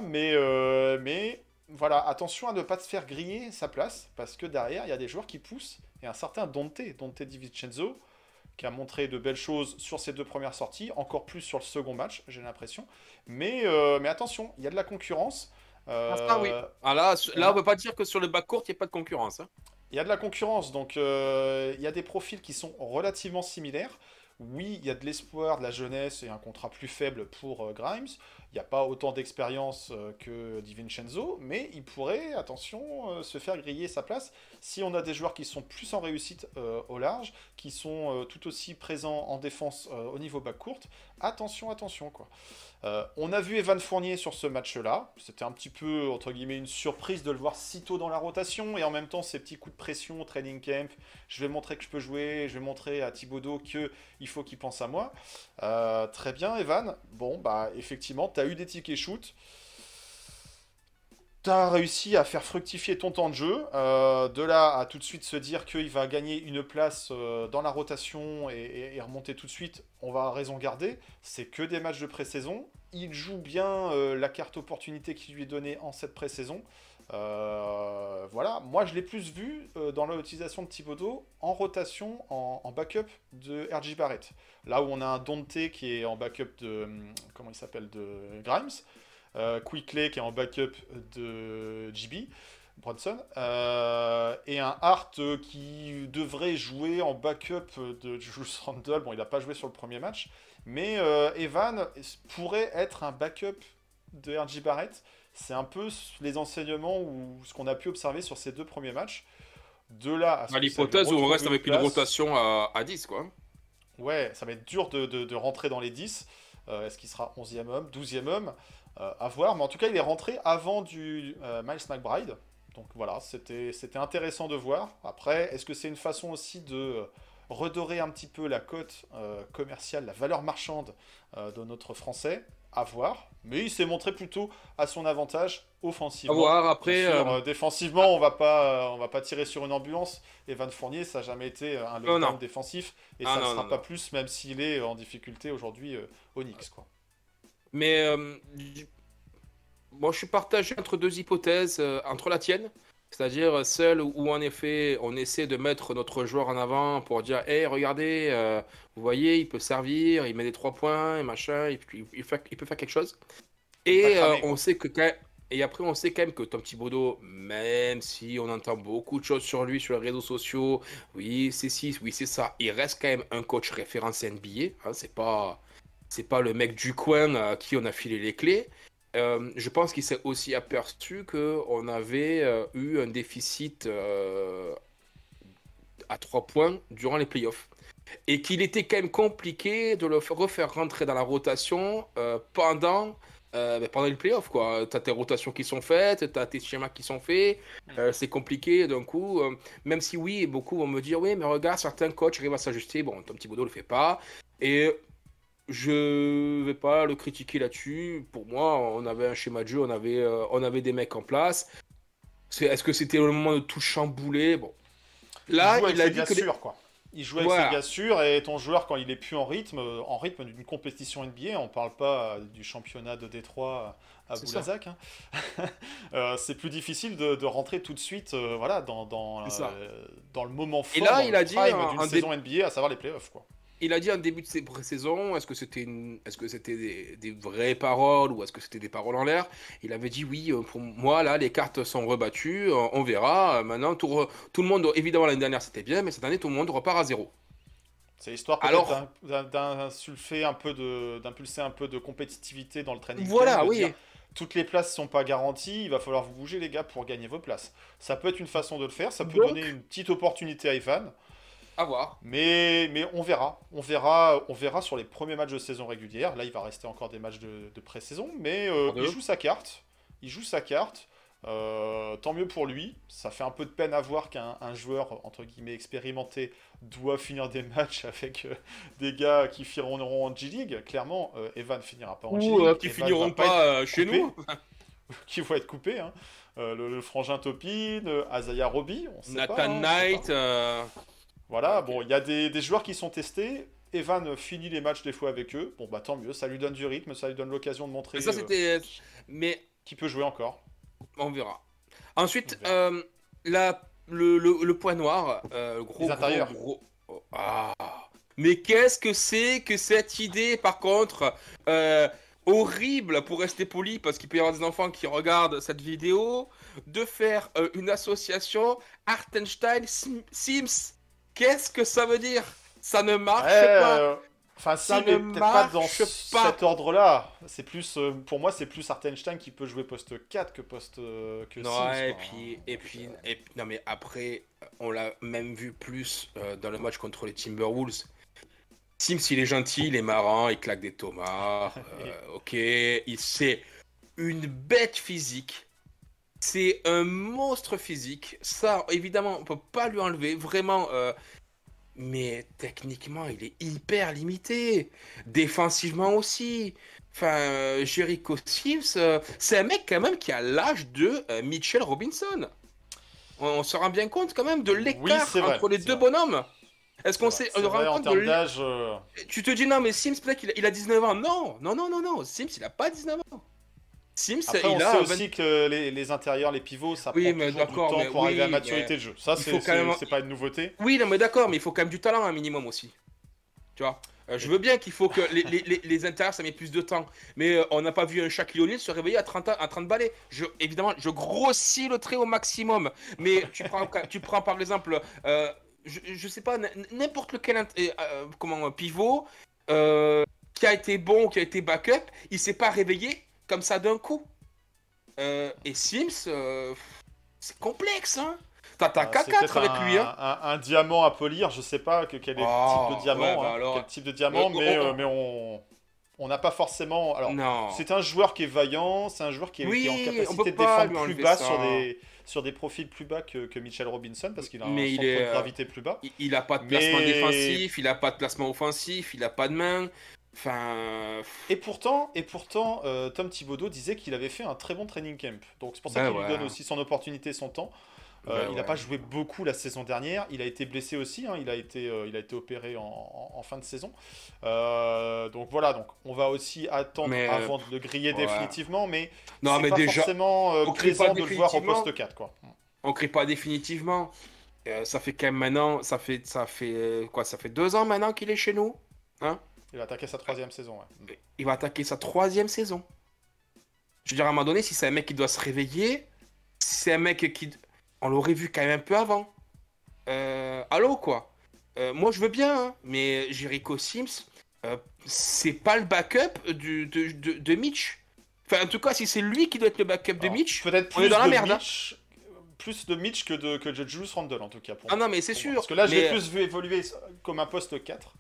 Mais voilà, attention à ne pas te faire griller sa place parce que derrière il y a des joueurs qui poussent et un certain Dante DiVincenzo qui a montré de belles choses sur ses 2 premières sorties, encore plus sur le second match, j'ai l'impression. Mais attention, il y a de la concurrence. Ah oui. Ah là, on peut pas dire que sur le backcourt, il n'y a pas de concurrence. Hein. Il y a de la concurrence, donc il y a des profils qui sont relativement similaires. Oui, il y a de l'espoir, de la jeunesse et un contrat plus faible pour Grimes. Il n'y a pas autant d'expérience que DiVincenzo, mais il pourrait, attention, se faire griller sa place si on a des joueurs qui sont plus en réussite au large, qui sont tout aussi présents en défense au niveau backcourt. Attention, quoi. On a vu Evan Fournier sur ce match-là. C'était un petit peu, entre guillemets, une surprise de le voir si tôt dans la rotation. Et en même temps, ces petits coups de pression au training camp. Je vais montrer que je peux jouer. Je vais montrer à Thibodeau qu'il faut qu'il pense à moi. Très bien, Evan. Bon, effectivement, tu as eu des tickets shoot. Tu as réussi à faire fructifier ton temps de jeu. De là à tout de suite se dire qu'il va gagner une place dans la rotation et remonter tout de suite, on va raison garder. C'est que des matchs de pré-saison. Il joue bien la carte opportunité qui lui est donnée en cette pré-saison. Voilà, moi je l'ai plus vu dans l'utilisation de Thibodeau en rotation, en backup de RJ Barrett. Là où on a un Dante qui est en backup de, comment il s'appelle, de Grimes. Quickley qui est en backup de GB Brunson et un Hart qui devrait jouer en backup de Julius Randle. Bon, il n'a pas joué sur le premier match, mais Evan pourrait être un backup de RJ Barrett. C'est un peu les enseignements ou ce qu'on a pu observer sur ces 2 premiers matchs. De là à ce À que ça lui l'hypothèse où on retrouve reste avec une place. rotation à 10, quoi. Ouais, ça va être dur de rentrer dans les 10. Est-ce qu'il sera 11e homme, 12e homme à voir. Mais en tout cas, il est rentré avant du Miles McBride. Donc voilà, c'était intéressant de voir. Après, est-ce que c'est une façon aussi de redorer un petit peu la cote commerciale, la valeur marchande de notre Français? à voir. Mais il s'est montré plutôt à son avantage À offensivement. voir. Bien Après, sûr, défensivement, on va pas tirer sur une ambulance. Evan Fournier, ça n'a jamais été un non. lockdown défensif. Et Ah, ça ne non, sera non, pas non. plus, même s'il est en difficulté aujourd'hui au Knicks, quoi. Mais moi, je suis partagé entre deux hypothèses, entre la tienne, c'est-à-dire celle où en effet on essaie de mettre notre joueur en avant pour dire, hey, regardez, vous voyez, il peut servir, il met des 3 points et machin, il peut faire quelque chose. Pas Et cramé, quoi. on sait que et après on sait quand même que Tom Thibodeau, même si on entend beaucoup de choses sur lui sur les réseaux sociaux, oui c'est ci, oui c'est ça, il reste quand même un coach référence NBA, hein, c'est pas le mec du coin à qui on a filé les clés. Je pense qu'il s'est aussi aperçu qu'on avait eu un déficit à 3 points durant les playoffs. Et qu'il était quand même compliqué de le refaire rentrer dans la rotation pendant les playoffs, quoi. T'as tes rotations qui sont faites, t'as tes schémas qui sont faits, c'est compliqué d'un coup. Même si oui, beaucoup vont me dire, oui, mais regarde, certains coachs arrivent à s'ajuster. Bon, Tom Thibodeau le fait pas. Et je vais pas le critiquer là-dessus. Pour moi, on avait un schéma de jeu, on avait des mecs en place. Est-ce que c'était le moment de tout chambouler? Bon. Il Là, joue avec il a ses dit gars que sûrs, quoi. Il joue avec Voilà. ses gars sûrs, et ton joueur, quand il est plus en rythme d'une compétition NBA, on parle pas du championnat de Détroit à C'est ça. Boulazac, hein. C'est plus difficile de rentrer tout de suite voilà, C'est ça. dans le moment Et fort, là, dans il le a dit prime en d'une saison NBA, à savoir les playoffs, quoi. Il a dit en début de pré-saison, est-ce que c'était des vraies paroles ou est-ce que c'était des paroles en l'air? Il avait dit oui, pour moi là les cartes sont rebattues, on verra. Maintenant tout le monde, évidemment l'année dernière c'était bien, mais cette année tout le monde repart à zéro. C'est histoire Alors peut-être d'impulser un peu de compétitivité dans le training camp, voilà, de oui, dire toutes les places sont pas garanties, il va falloir vous bouger les gars pour gagner vos places. Ça peut être une façon de le faire, ça peut donc donner une petite opportunité à Evan, à voir. mais on verra sur les premiers matchs de saison régulière. Là, il va rester encore des matchs de pré-saison, mais Encore il deux. joue sa carte. Il joue sa carte. Tant mieux pour lui. Ça fait un peu de peine à voir qu'un joueur, entre guillemets, expérimenté doit finir des matchs avec des gars qui finiront en G-League. Clairement, Evan finira pas en Ou G-League. qui Evan finiront va pas être chez coupé, nous. qui vont être coupés, hein. Le frangin Topin, Isaiah Roby, on sait pas, Nathan hein, on sait Knight. pas. Voilà, Ok. bon, il y a des joueurs qui sont testés. Evan finit les matchs des fois avec eux. Bon, bah tant mieux, ça lui donne du rythme, ça lui donne l'occasion de montrer Mais ça c'était. Mais qu'il peut jouer encore. on verra. Ensuite, On verra. le point noir, gros, Les intérieurs. Oh, ah. Mais qu'est-ce que c'est que cette idée, par contre, horrible, pour rester poli, parce qu'il peut y avoir des enfants qui regardent cette vidéo, de faire une association Hartenstein-Sims. Qu'est-ce que ça veut dire? Ça ne marche pas. Enfin, si, Ça mais ne peut-être pas dans marche pas. cet ordre-là. C'est plus, pour moi, c'est plus Hartenstein qui peut jouer poste 4 que poste que Non, Sims, et quoi. puis, non, mais après, on l'a même vu plus dans le match contre les Timberwolves. Sims, il est gentil, il est marrant, il claque des tomates. Ok, c'est une bête physique. C'est un monstre physique. Ça, évidemment, on peut pas lui enlever. Vraiment. Mais techniquement, il est hyper limité. Défensivement aussi. Enfin, Jericho Sims, c'est un mec quand même qui a l'âge de Mitchell Robinson. On se rend bien compte quand même de l'écart c'est vrai, entre les c'est deux vrai. bonhommes. Est-ce qu'on sait, on C'est se vrai, rend en compte de termes d'âge. Tu te dis non, mais Sims, peut-être qu'il a 19 ans. Non, non, non, non, non. Sims, il a pas 19 ans. Sims, Après, on il sait a aussi que les intérieurs, les pivots, ça Oui, prend mais toujours du d'accord, temps mais pour arriver à oui, maturité mais de jeu. Ça, il faut quand même- c'est pas une nouveauté. Oui, non, mais d'accord, mais il faut quand même du talent, un minimum aussi. Tu vois, je veux bien qu'il faut que les intérieurs, ça met plus de temps. Mais on n'a pas vu un Shaquille O'Neal se réveiller à 30 balais. Évidemment, je grossis le trait au maximum. Mais tu prends par exemple, je sais pas, n'importe lequel pivot qui a été bon, qui a été backup, il s'est pas réveillé comme ça d'un coup. Et Sims, c'est complexe, hein. T'as C'est K4 peut-être avec lui, hein. un diamant à polir, je sais pas quel est le Oh, type de diamant, ouais, bah hein, alors- quel type de diamant, Euh, mais on n'a pas forcément. Alors, Non. c'est un joueur qui est vaillant, c'est un joueur qui est Oui, en on capacité peut de pas lui défendre plus enlever bas ça. sur des profils plus bas que Mitchell Robinson, parce qu'il a un Mais il centre est, de gravité plus bas. Il a pas de placement Mais défensif, il a pas de placement offensif, il a pas de main. Enfin. Et pourtant, Tom Thibodeau disait qu'il avait fait un très bon training camp. Donc c'est pour ça Ben qu'il lui ouais. donne aussi son opportunité, son temps. Ben Il n'a ouais. pas joué beaucoup la saison dernière. Il a été blessé aussi, hein. Il a été opéré en fin de saison. Donc voilà, donc on va aussi attendre Mais, avant de le griller ouais. définitivement, mais Non, c'est mais pas déjà, forcément on crie plaisant pas de le voir au définitivement. poste 4, quoi. On crie pas définitivement. Ça fait quand même maintenant, ça fait quoi? Ça fait 2 ans maintenant qu'il est chez nous. Hein? Il va attaquer sa 3e saison. Ouais. Il va attaquer sa 3e saison. Je veux dire, à un moment donné, si c'est un mec qui doit se réveiller, si c'est un mec qui... On l'aurait vu quand même un peu avant. Allô, quoi. Moi, je veux bien, hein, mais Jericho Sims, c'est pas le backup de Mitch. Enfin, en tout cas, si c'est lui qui doit être le backup de Alors, Mitch, peut-être on plus est dans la de merde. Hein. Mitch, plus de Mitch que de Julius Randle en tout cas. Pour Ah moi. non, mais c'est Pour sûr. moi. Parce que là, je l'ai mais- plus vu évoluer comme un poste 4.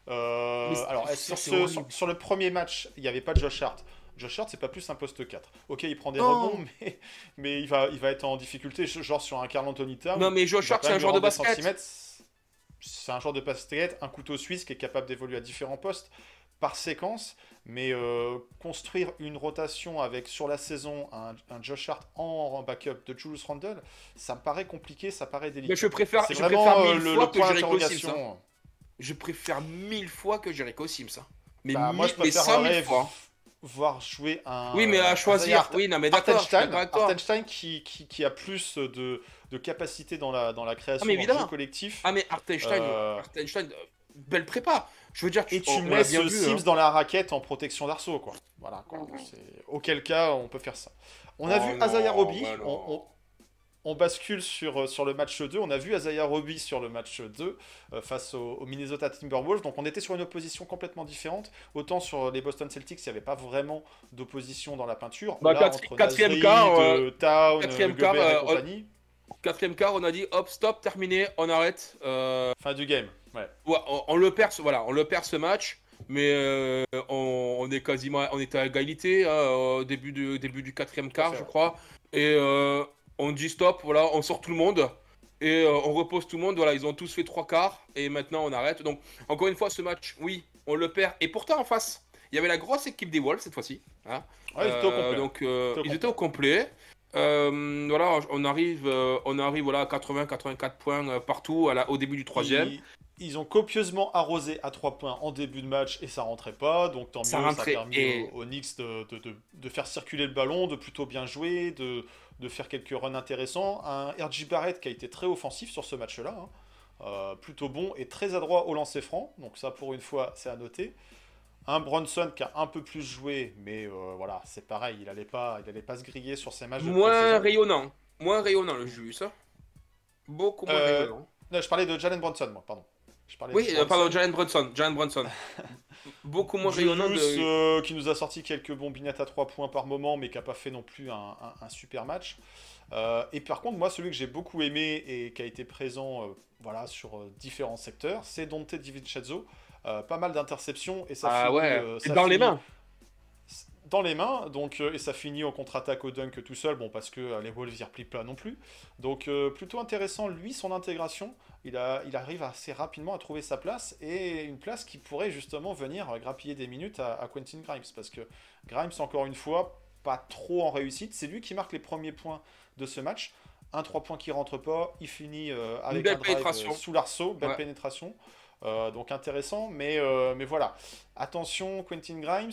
Alors, ça, sur, c'est horrible. sur le premier match, il n'y avait pas de Josh Hart. Josh Hart, c'est pas plus un poste 4. Ok, il prend des Non. rebonds, mais il va être en difficulté, genre sur un Karl Anthony Towns. Non, mais Josh il va Hart, quand c'est même un lui joueur de rendre des basket. centimètres. C'est un joueur de basket, un couteau suisse qui est capable d'évoluer à différents postes par séquence. Mais construire une rotation avec sur la saison un Josh Hart en backup de Julius Randle, ça me paraît compliqué, ça paraît délicat. Mais je préfère C'est 1000 vraiment fois que point Jericho Sims. Hein. d'interrogation. Je préfère 1000 fois que Jericho Sims. Hein. Mais, Bah, moi, je mais 100 000 préférerais fois. voir jouer un. Oui, mais à choisir. Isaiah Oui, non, mais d'accord. je suis Hartenstein, d'accord avec toi. Hartenstein qui a plus de capacité dans la création, Ah, mais dans le évidemment. jeu collectif. Ah, mais Hartenstein, Euh, belle prépa. Je veux dire, Et tu on l'a laisses bien vu. Sims Hein. dans la raquette en protection d'arceau, quoi. Voilà, quoi. Auquel cas, on peut faire ça. On a Oh vu non, Isaiah Roby. bah non. On bascule sur le match 2. On a vu Isaiah Roby sur le match 2 face au Minnesota Timberwolves. Donc on était sur une opposition complètement différente. Autant sur les Boston Celtics, il n'y avait pas vraiment d'opposition dans la peinture. Bah, Là, quatri- entre quatrième Nasri, quart, Town, quatrième Gobert quart, et compagnie. 4e quart, on a dit hop, stop, terminé, on arrête. Fin du game. Ouais. Ouais, on le perd, voilà, on le perd ce match, mais on est quasiment, on était à égalité hein, au début du 4e quart, fait, je ouais. crois, et on dit stop, voilà, on sort tout le monde et on repose tout le monde, voilà, ils ont tous fait 3 quarts et maintenant on arrête. Donc encore une fois, ce match, oui, on le perd et pourtant en face, il y avait la grosse équipe des Wolves cette fois-ci. Hein. Ouais, ils étaient au complet. Donc au ils étaient au complet. Voilà, on arrive voilà, à 80-84 points partout au début du 3e. Ils ont copieusement arrosé à 3 points en début de match et ça rentrait pas. Donc tant mieux, Ça ça a rentrait, permis et- aux Knicks de faire circuler le ballon, de plutôt bien jouer, de faire quelques runs intéressants. Un R.J. Barrett qui a été très offensif sur ce match-là. Hein. Plutôt bon et très adroit au lancer franc. Donc ça, pour une fois, c'est à noter. Un Bronson qui a un peu plus joué, mais voilà, c'est pareil, il allait pas se griller sur ses matchs de Moins pré-saison. rayonnant le Julius. Hein. Beaucoup moins Euh, rayonnant. Non, je parlais de Jalen Bronson, moi, pardon. Je parlais Oui, de Bronson. pardon, Jalen Brunson. Beaucoup moins rayonnant Julius, de... qui nous a sorti quelques bombinettes à 3 points par moment, mais qui n'a pas fait non plus un super match. Et par contre, moi, celui que j'ai beaucoup aimé et qui a été présent voilà, sur différents secteurs, c'est Donte DiVincenzo. Pas mal d'interceptions et ça Ah finit, ouais, et ça dans les finit mains. dans les mains, donc, et ça finit en contre-attaque au dunk tout seul, bon, parce que les Wolves y replient pas non plus. Donc plutôt intéressant, lui, son intégration. Il arrive assez rapidement à trouver sa place, et une place qui pourrait justement venir grappiller des minutes à Quentin Grimes, parce que Grimes, encore une fois, pas trop en réussite. C'est lui qui marque les premiers points de ce match. Un 3 points qui rentre pas, il finit avec belle un drive pénétration. sous l'arceau, belle Ouais. pénétration. Donc intéressant, mais voilà. Attention, Quentin Grimes,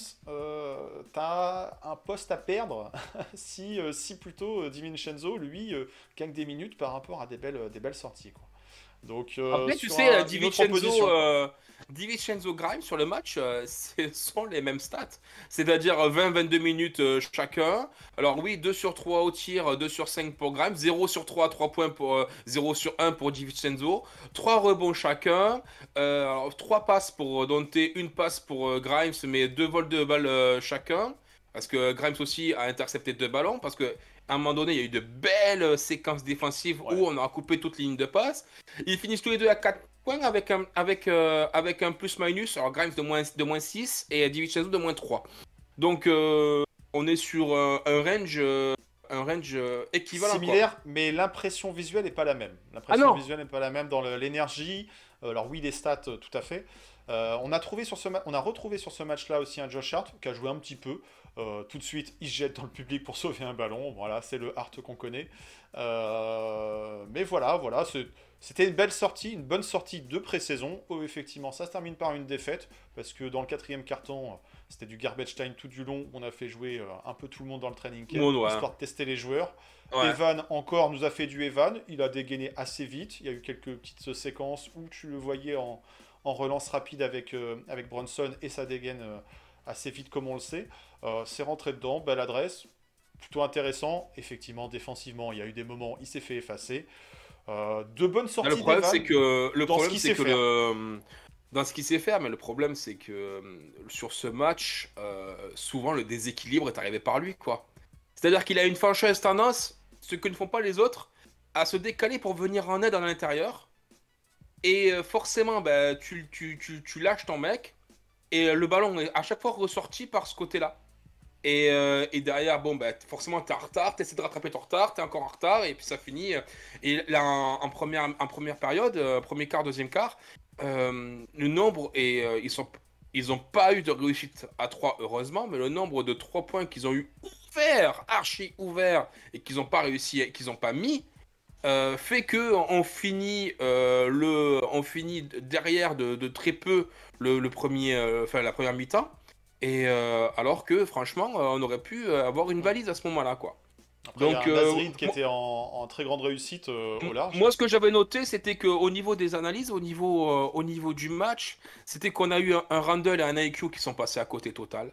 t'as un poste à perdre si plutôt DiVincenzo, lui, gagne des minutes par rapport à des belles sorties. Quoi. Donc, Après, tu sur sais, une autre opposition, quoi. DiVincenzo Grimes sur le match, ce sont les mêmes stats. C'est-à-dire 20-22 minutes chacun. Alors oui, 2 sur 3 au tir, 2 sur 5 pour Grimes, 0 sur 3 à 3 points pour 0 sur 1 pour DiVincenzo, 3 rebonds chacun, alors 3 passes pour Dante, 1 passe pour Grimes, mais 2 vols de balles chacun. Parce que Grimes aussi a intercepté 2 ballons, parce que à un moment donné, il y a eu de belles séquences défensives Ouais. où on a coupé toute ligne de passe. Ils finissent tous les deux à 4 points avec un plus-minus. Alors Grimes de moins 6 et DiVincenzo de moins 3. Donc on est sur un range équivalent. Similaire, mais l'impression visuelle n'est pas la même. Ah non. Visuelle n'est pas la même dans l'énergie. Alors oui, les stats, tout à fait. On a retrouvé sur ce match-là aussi un Josh Hart qui a joué un petit peu. Tout de suite, il se jette dans le public pour sauver un ballon. Voilà, c'est le Hart qu'on connaît. Mais voilà, c'était une belle sortie, une bonne sortie de pré-saison. Où effectivement, ça se termine par une défaite parce que dans le quatrième carton, c'était du garbage time tout du long. On a fait jouer un peu tout le monde dans le training camp, histoire de tester les joueurs. Ouais. Evan encore nous a fait du Evan. Il a dégainé assez vite. Il y a eu quelques petites séquences où tu le voyais en relance rapide avec Brunson et ça dégaine assez vite comme on le sait. C'est rentré dedans, belle adresse, plutôt intéressant. Effectivement, défensivement, il y a eu des moments, il s'est fait effacer. De bonnes sorties Le problème, d'Evan c'est que dans ce qu'il sait faire. dans ce qu'il sait faire, mais le problème, c'est que sur ce match, souvent le déséquilibre est arrivé par lui, quoi. C'est-à-dire qu'il a une fâcheuse tendance, ce que ne font pas les autres, à se décaler pour venir en aide à l'intérieur. Et forcément, bah, tu lâches ton mec, et le ballon est à chaque fois ressorti par ce côté-là. Et derrière, bon, bah, forcément, t'es en retard, t'essaies de rattraper ton retard, t'es encore en retard, et puis ça finit. Et là, en première période, premier quart, deuxième quart, le nombre, ils ont pas eu de réussite à 3, heureusement, mais le nombre de 3 points qu'ils ont eu ouverts, archi ouverts, et qu'ils n'ont pas réussi, qu'ils n'ont pas mis, fait que on finit derrière de très peu la première mi-temps. Et alors que franchement, on aurait pu avoir une valise à ce moment-là, quoi. Après, Donc, il y a un Nasrid qui était en très grande réussite au large. Moi, ce que j'avais noté, c'était qu'au niveau des analyses, au niveau du match, c'était qu'on a eu un Randle et un IQ qui sont passés à côté total.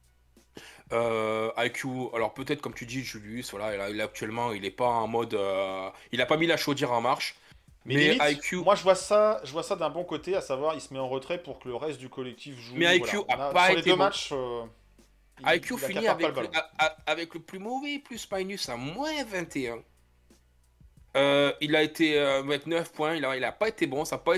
IQ, alors peut-être comme tu dis, Julius, voilà, actuellement, il est pas en mode, il a pas mis la chaudière en marche. Mais limite, IQ, moi je vois ça d'un bon côté, à savoir il se met en retrait pour que le reste du collectif joue. Mais IQ voilà. a pas sur les été deux bon. matchs, IQ il finit accapare avec pas le ballon. avec le plus mauvais, plus minus à moins 21. Il a été avec 9 points, il a pas été bon, ça n'a pas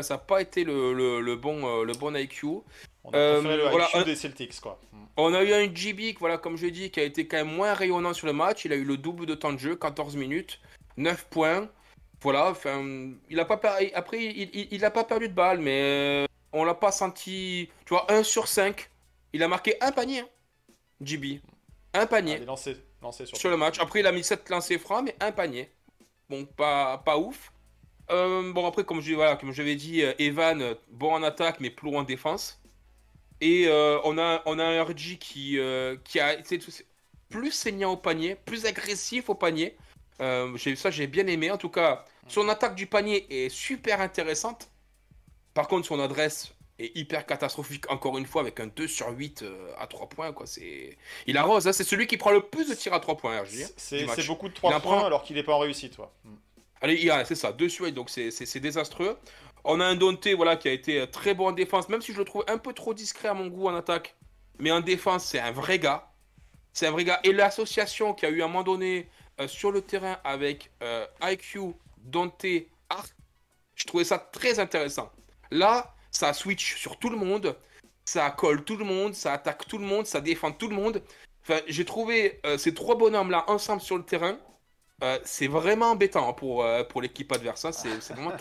été le bon IQ. On a préféré le voilà, IQ des Celtics, quoi. On a eu un GB, voilà, comme je dis, qui a été quand même moins rayonnant sur le match. Il a eu le double de temps de jeu, 14 minutes, 9 points. Voilà, enfin, il a pas après, il a pas perdu de balle, mais on l'a pas senti. Tu vois, 1 sur 5. Il a marqué un panier, hein, GB. Un panier Allez, lancé sur le match. Après, il a mis 7 lancers francs, mais un panier. Bon, pas ouf. Bon, après, comme j'avais dit, Evan, bon en attaque, mais plus loin en défense. Et on a un RG qui a été plus saignant au panier, plus agressif au panier. J'ai bien aimé. En tout cas, son attaque du panier est super intéressante. Par contre, son adresse est hyper catastrophique, encore une fois, avec un 2 sur 8 à 3 points. Quoi. Il arrose, hein. C'est celui qui prend le plus de tirs à 3 points, RG. C'est beaucoup de 3 points alors qu'il n'est pas en réussite. Ouais. Allez, c'est ça, 2 sur 8, donc c'est désastreux. On a un Dante, voilà, qui a été très bon en défense, même si je le trouve un peu trop discret à mon goût en attaque. Mais en défense, c'est un vrai gars. C'est un vrai gars. Et l'association qu'il y a eu à un moment donné sur le terrain avec IQ, Dante, Hart, je trouvais ça très intéressant. Là, ça switch sur tout le monde, ça colle tout le monde, ça attaque tout le monde, ça défend tout le monde. Enfin, j'ai trouvé ces 3 bonhommes-là ensemble sur le terrain. C'est vraiment embêtant pour l'équipe adverse. Hein. C'est vraiment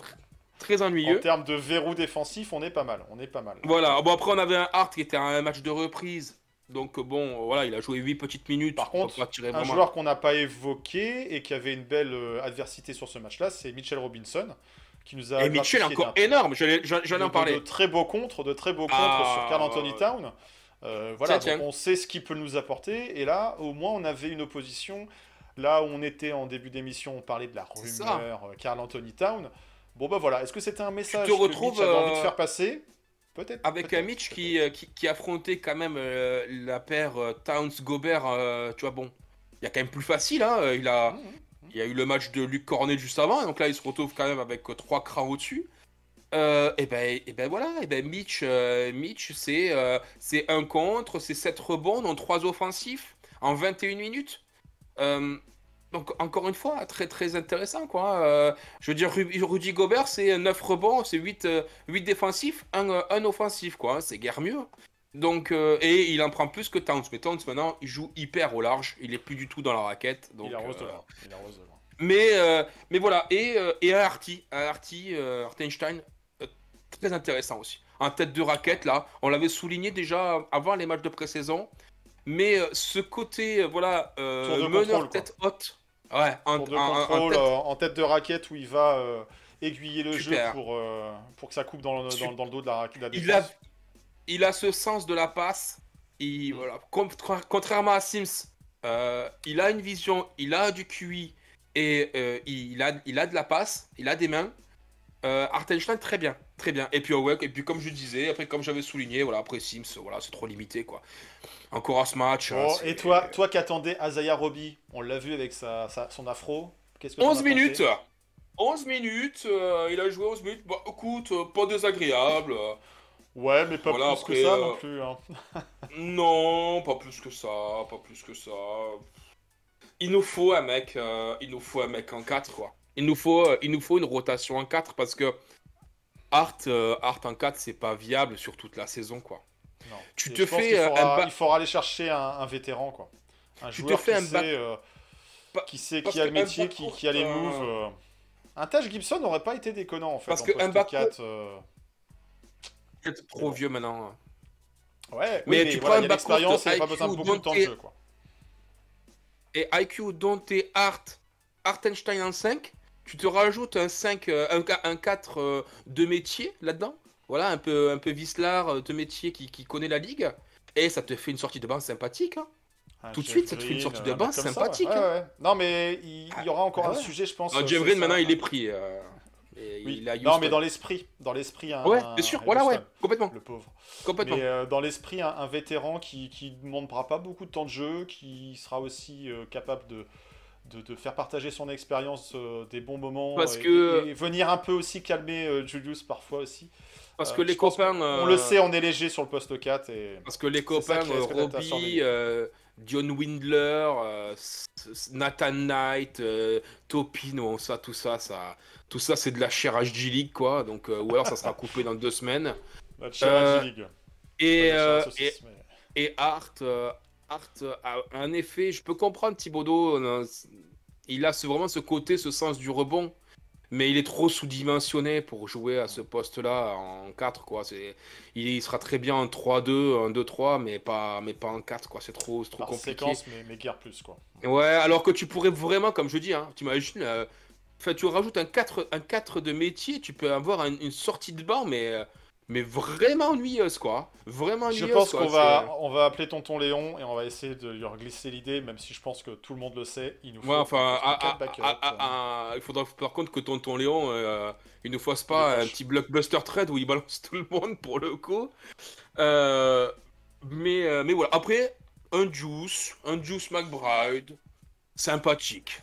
très ennuyeux. En termes de verrou défensif, on est pas mal. Voilà. Bon, après, on avait un Hart qui était à un match de reprise. Donc, bon, voilà, il a joué 8 petites minutes. Par contre, un joueur qu'on n'a pas évoqué et qui avait une belle adversité sur ce match-là, c'est Mitchell Robinson. Qui nous a et Mitchell encore énorme, j'en ai en parlé. De très beaux contres sur Karl Anthony Towns. Voilà, tiens. Donc on sait ce qu'il peut nous apporter. Et là, au moins, on avait une opposition. Là où on était en début d'émission, on parlait de la rumeur Karl Anthony Towns. Bon, bah voilà, est-ce que c'était un message que Mitch avait envie de faire passer? Peut-être. Avec un Mitch qui affrontait quand même la paire Towns-Gobert, tu vois, bon, il y a quand même plus facile, hein, il y a eu le match de Luc Cornet juste avant, donc là il se retrouve quand même avec 3 crans au-dessus. Et ben voilà, Mitch, c'est un contre, c'est 7 rebonds, dont 3 offensifs en 21 minutes. Donc encore une fois, très très intéressant quoi. Je veux dire, Rudy Gobert c'est 9 rebonds, c'est 8 défensifs, 1 offensif quoi, c'est guère mieux. Donc et il en prend plus que Towns, mais Towns maintenant il joue hyper au large, il est plus du tout dans la raquette. Donc, il arrose de loin. Mais voilà, et un Hartenstein, très intéressant aussi. en tête de raquette, là. On l'avait souligné déjà avant les matchs de pré-saison. Mais ce côté, voilà, Tour de meneur contrôle, tête haute. Ouais, Tour de contrôle en tête de raquette où il va aiguiller le jeu Super. pour que ça coupe dans le dos de la Il défense. il a ce sens de la passe. Voilà, contrairement à Sims, il a une vision, il a du QI et il a de la passe, il a des mains. Hartenstein, très bien, très bien. Et puis, ouais, et puis comme je disais, après comme j'avais souligné, voilà, après Sims, voilà, c'est trop limité quoi. Encore à ce match. Bon, c'est- et toi qui attendais Azaya Roby, on l'a vu avec son afro. Qu'est-ce que t'en as 11 pensé minutes. 11 minutes, il a joué 11 minutes. Bah, écoute, pas désagréable. Ouais, mais pas Voilà, plus que après, ça non plus. Hein. Non, pas plus que ça, pas plus que ça. Il nous faut un mec, en 4 quoi. Il nous faut une rotation en 4 parce que Hart en 4 c'est pas viable sur toute la saison quoi. Non. Tu Et te je pense fais qu'il un il faudra aller chercher un vétéran, quoi. Un Tu joueur te fais qui un back- sait, Pa- qui parce a que le métier, un backcourt, qui a les moves. Un Taj Gibson n'aurait pas été déconnant en fait. Parce en que poste un backcourt- 4, peut-être trop vieux maintenant. Ouais, Mais oui, tu voilà, prends il y un a l'expérience et il n'y a pas backcourt besoin de beaucoup de temps de IQ, jeu, quoi. Et IQ, Dante, Hartenstein en 5, tu te rajoutes un 5, un 4 de métier là-dedans. Voilà, un peu Vislar de métier qui connaît la ligue. Et ça te fait une sortie de banc sympathique. Hein. Un Tout de Jeff suite, ça te fait une Green, sortie de un banc mec comme ça, sympathique. ouais. Hein. Ouais, ouais. Non, mais il y aura encore un ouais. sujet, je pense. Jeff c'est Green, ça. maintenant, il est pris. Et Oui. il a Non, Houston. mais dans l'esprit, Ouais, bien sûr, voilà, ouais, Houston, complètement. le pauvre. Complètement. Mais dans l'esprit, un vétéran qui ne demandera pas beaucoup de temps de jeu, qui sera aussi capable de faire partager son expérience des bons moments Parce que- et venir un peu aussi calmer Julius parfois aussi. Parce que les Je pense copains. On le sait, on est léger sur le poste 4 et Parce que les c'est ça copains, qui risque d'être à Robbie, surveiller. Dion Windler, Nathan Knight, Topino, tout ça, c'est de la chair HD League, quoi. Donc, ou alors ça sera coupé dans 2 semaines. La Challenge League. Et, Pas la chair à euh, saucisse, et, mais- et Hart a un effet, je peux comprendre Thibodeau, il a vraiment ce côté, ce sens du rebond. Mais il est trop sous-dimensionné pour jouer à ce poste-là en 4, quoi. Il sera très bien en 3-2, en 2-3, mais pas en 4, quoi. C'est trop Par compliqué. séquence, mais guère plus, quoi. Ouais, alors que tu pourrais vraiment, comme je dis, hein, t'imagines, tu rajoutes un 4 de métier, tu peux avoir une sortie de banc, mais vraiment ennuyeuse, quoi. Vraiment Je ennuyeuse, pense quoi. qu'on va appeler Tonton Léon et on va essayer de lui glisser l'idée, même si je pense que tout le monde le sait, il nous faut Ouais, enfin, quatre backups. il faudra par contre que Tonton Léon, il ne fasse Il pas un dépêche. petit blockbuster trade où il balance tout le monde pour le coup. Mais voilà. Après, un Juice McBride, sympathique.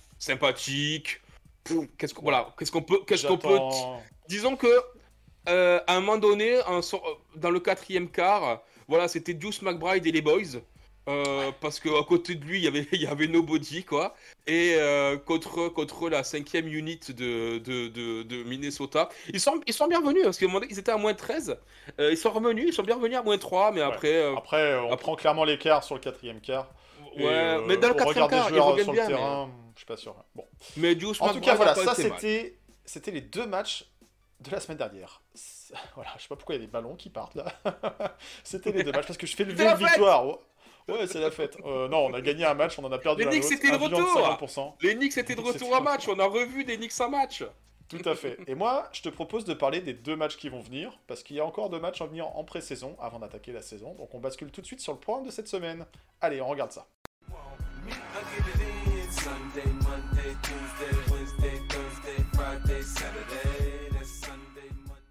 Qu'est-ce qu'on peut J'attends- disons que à un moment donné, dans le 4e quart, voilà, c'était Deuce McBride et les boys. Parce qu'à côté de lui, il y avait nobody, quoi. Et contre la 5e unit de Minnesota. Ils sont bien venus, parce qu'à un moment donné, ils étaient à moins 13. Ils sont bien revenus à moins 3, mais après. Après, on prend clairement l'écart sur le 4e quart. Et, Ouais, mais dans le on 4e regarde les quart, ils joueurs reviennent sur bien. le terrain, je suis pas sûr. Bon. Mais Deuce En tout McBride cas, voilà, a pas ça été mal. c'était les 2 matchs de la semaine dernière. Voilà, je sais pas pourquoi il y a des ballons qui partent là. C'était les 2 matchs parce que je fais C'est la une victoire. Ouais, c'est la fête. Non, on a gagné un match, on en a perdu Les un Knicks, autre. c'était le Un bilan de retour. 50%. Les Knicks étaient de retour à match. On a revu des Knicks à match. Tout à fait. Et moi, je te propose de parler des 2 matchs qui vont venir, parce qu'il y a encore 2 matchs à venir en pré-saison, avant d'attaquer la saison. Donc on bascule tout de suite sur le programme de cette semaine. Allez, on regarde ça. I get it in Sunday, Monday, Tuesday, Wednesday, Thursday, Friday, Saturday. That's Sunday, Monday.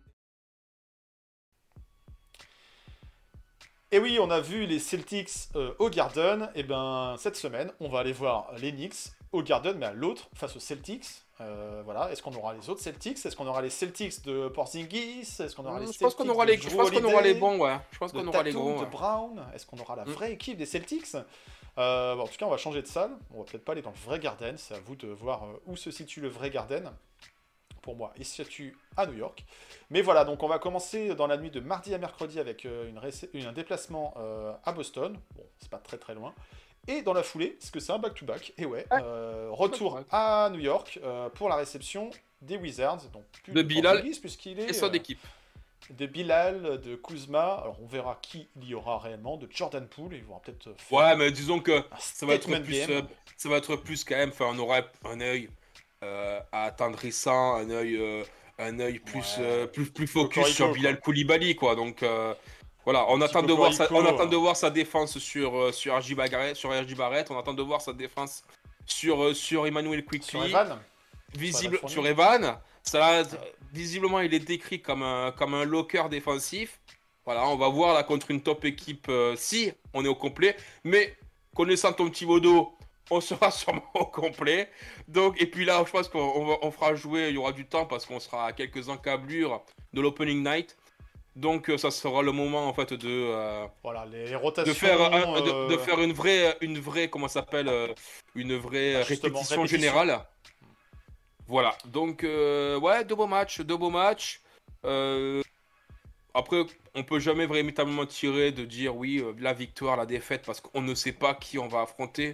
Et oui, on a vu les Celtics au Garden. Et ben cette semaine, on va aller voir les Knicks au Garden, mais à l'autre, face aux Celtics. Voilà. Est-ce qu'on aura les autres Celtics? Est-ce qu'on aura les Celtics de Porzingis? Est-ce qu'on aura les Je Celtics pense qu'on aura de les, Drew je pense qu'on aura les Holiday, bons, ouais. Je pense de qu'on aura les Tatum, gros. de Ouais. Brown? Est-ce qu'on aura la vraie équipe des Celtics? Bon, en tout cas, on va changer de salle. On va peut-être pas aller dans le vrai Garden. C'est à vous de voir où se situe le vrai Garden. Pour moi, il se situe à New York. Mais voilà, donc on va commencer dans la nuit de mardi à mercredi avec un déplacement à Boston. Bon, c'est pas très très loin. Et dans la foulée, parce que c'est un back-to-back, et ouais, retour back-to-back. à New York pour la réception des Wizards. Donc plus De Bilal Porzingis, puisqu'il est Et son équipe. de Bilal, de Kuzma. Alors on verra qui il y aura réellement, de Jordan Poole. Ils vont peut-être faire Ouais, mais disons que un ça va être statement plus, game. ça va être plus quand même. Enfin, on aura un œil attendrissant, un œil plus, Ouais, plus focus Cocorico, sur Bilal quoi. Koulibaly, quoi. Donc voilà, Un on petit attend de voir Cocorico. on attend de voir sa défense sur RJ Barrett, on attend de voir sa défense sur Emmanuel Sur Quickly. Evan. Visible Fournier. sur Evan, visiblement il est décrit comme un locker défensif. Voilà, on va voir là contre une top équipe si on est au complet. Mais connaissant ton petit Thibodeau, on sera sûrement au complet. Donc, et puis là, je pense on fera jouer, il y aura du temps parce qu'on sera à quelques encablures de l'opening night. Donc ça sera le moment en fait Voilà, les rotations. de faire une vraie comment ça s'appelle une vraie justement, répétition répétition. générale. Voilà, donc ouais, deux beaux matchs. Après, on peut jamais véritablement tirer de dire oui, la victoire, la défaite, parce qu'on ne sait pas qui on va affronter.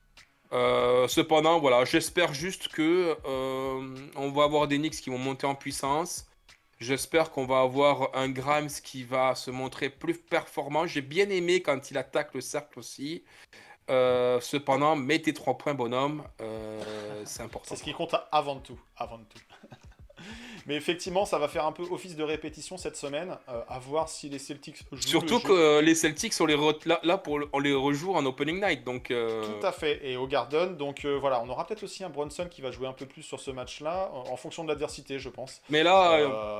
Cependant, voilà, j'espère juste que on va avoir des Knicks qui vont monter en puissance. J'espère qu'on va avoir un Grimes qui va se montrer plus performant. J'ai bien aimé quand il attaque le cercle aussi. Cependant, mets tes 3 points, bonhomme. C'est important. C'est ce qui compte avant de tout. Mais effectivement, ça va faire un peu office de répétition cette semaine. À voir si les Celtics jouent Surtout le jeu. que les Celtics, on les rejoue en opening night. Donc, Tout à fait, et au Garden. Donc voilà, on aura peut-être aussi un Bronson qui va jouer un peu plus sur ce match-là, en fonction de l'adversité, je pense. Mais là,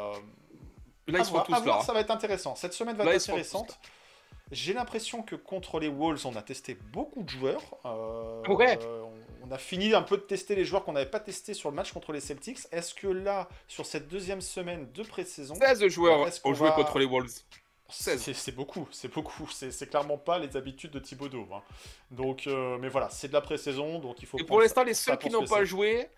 Là, ils seront tous là. ça va être intéressant. Cette semaine va Là, ils être seront tous intéressante. J'ai l'impression que contre les Wolves, on a testé beaucoup de joueurs. Ouais. On a fini un peu de tester les joueurs qu'on n'avait pas testés sur le match contre les Celtics. Est-ce que là, sur cette deuxième semaine de pré-saison, 16 joueurs est-ce qu'on ont joué va- contre les Wolves. 16. c'est beaucoup. C'est clairement pas les habitudes de Thibodeau. Hein. Donc, mais voilà, c'est de la pré-saison, donc il faut. Et prendre pour l'instant, ça- les ça seuls pour qui ce n'ont que pas c'est. joué,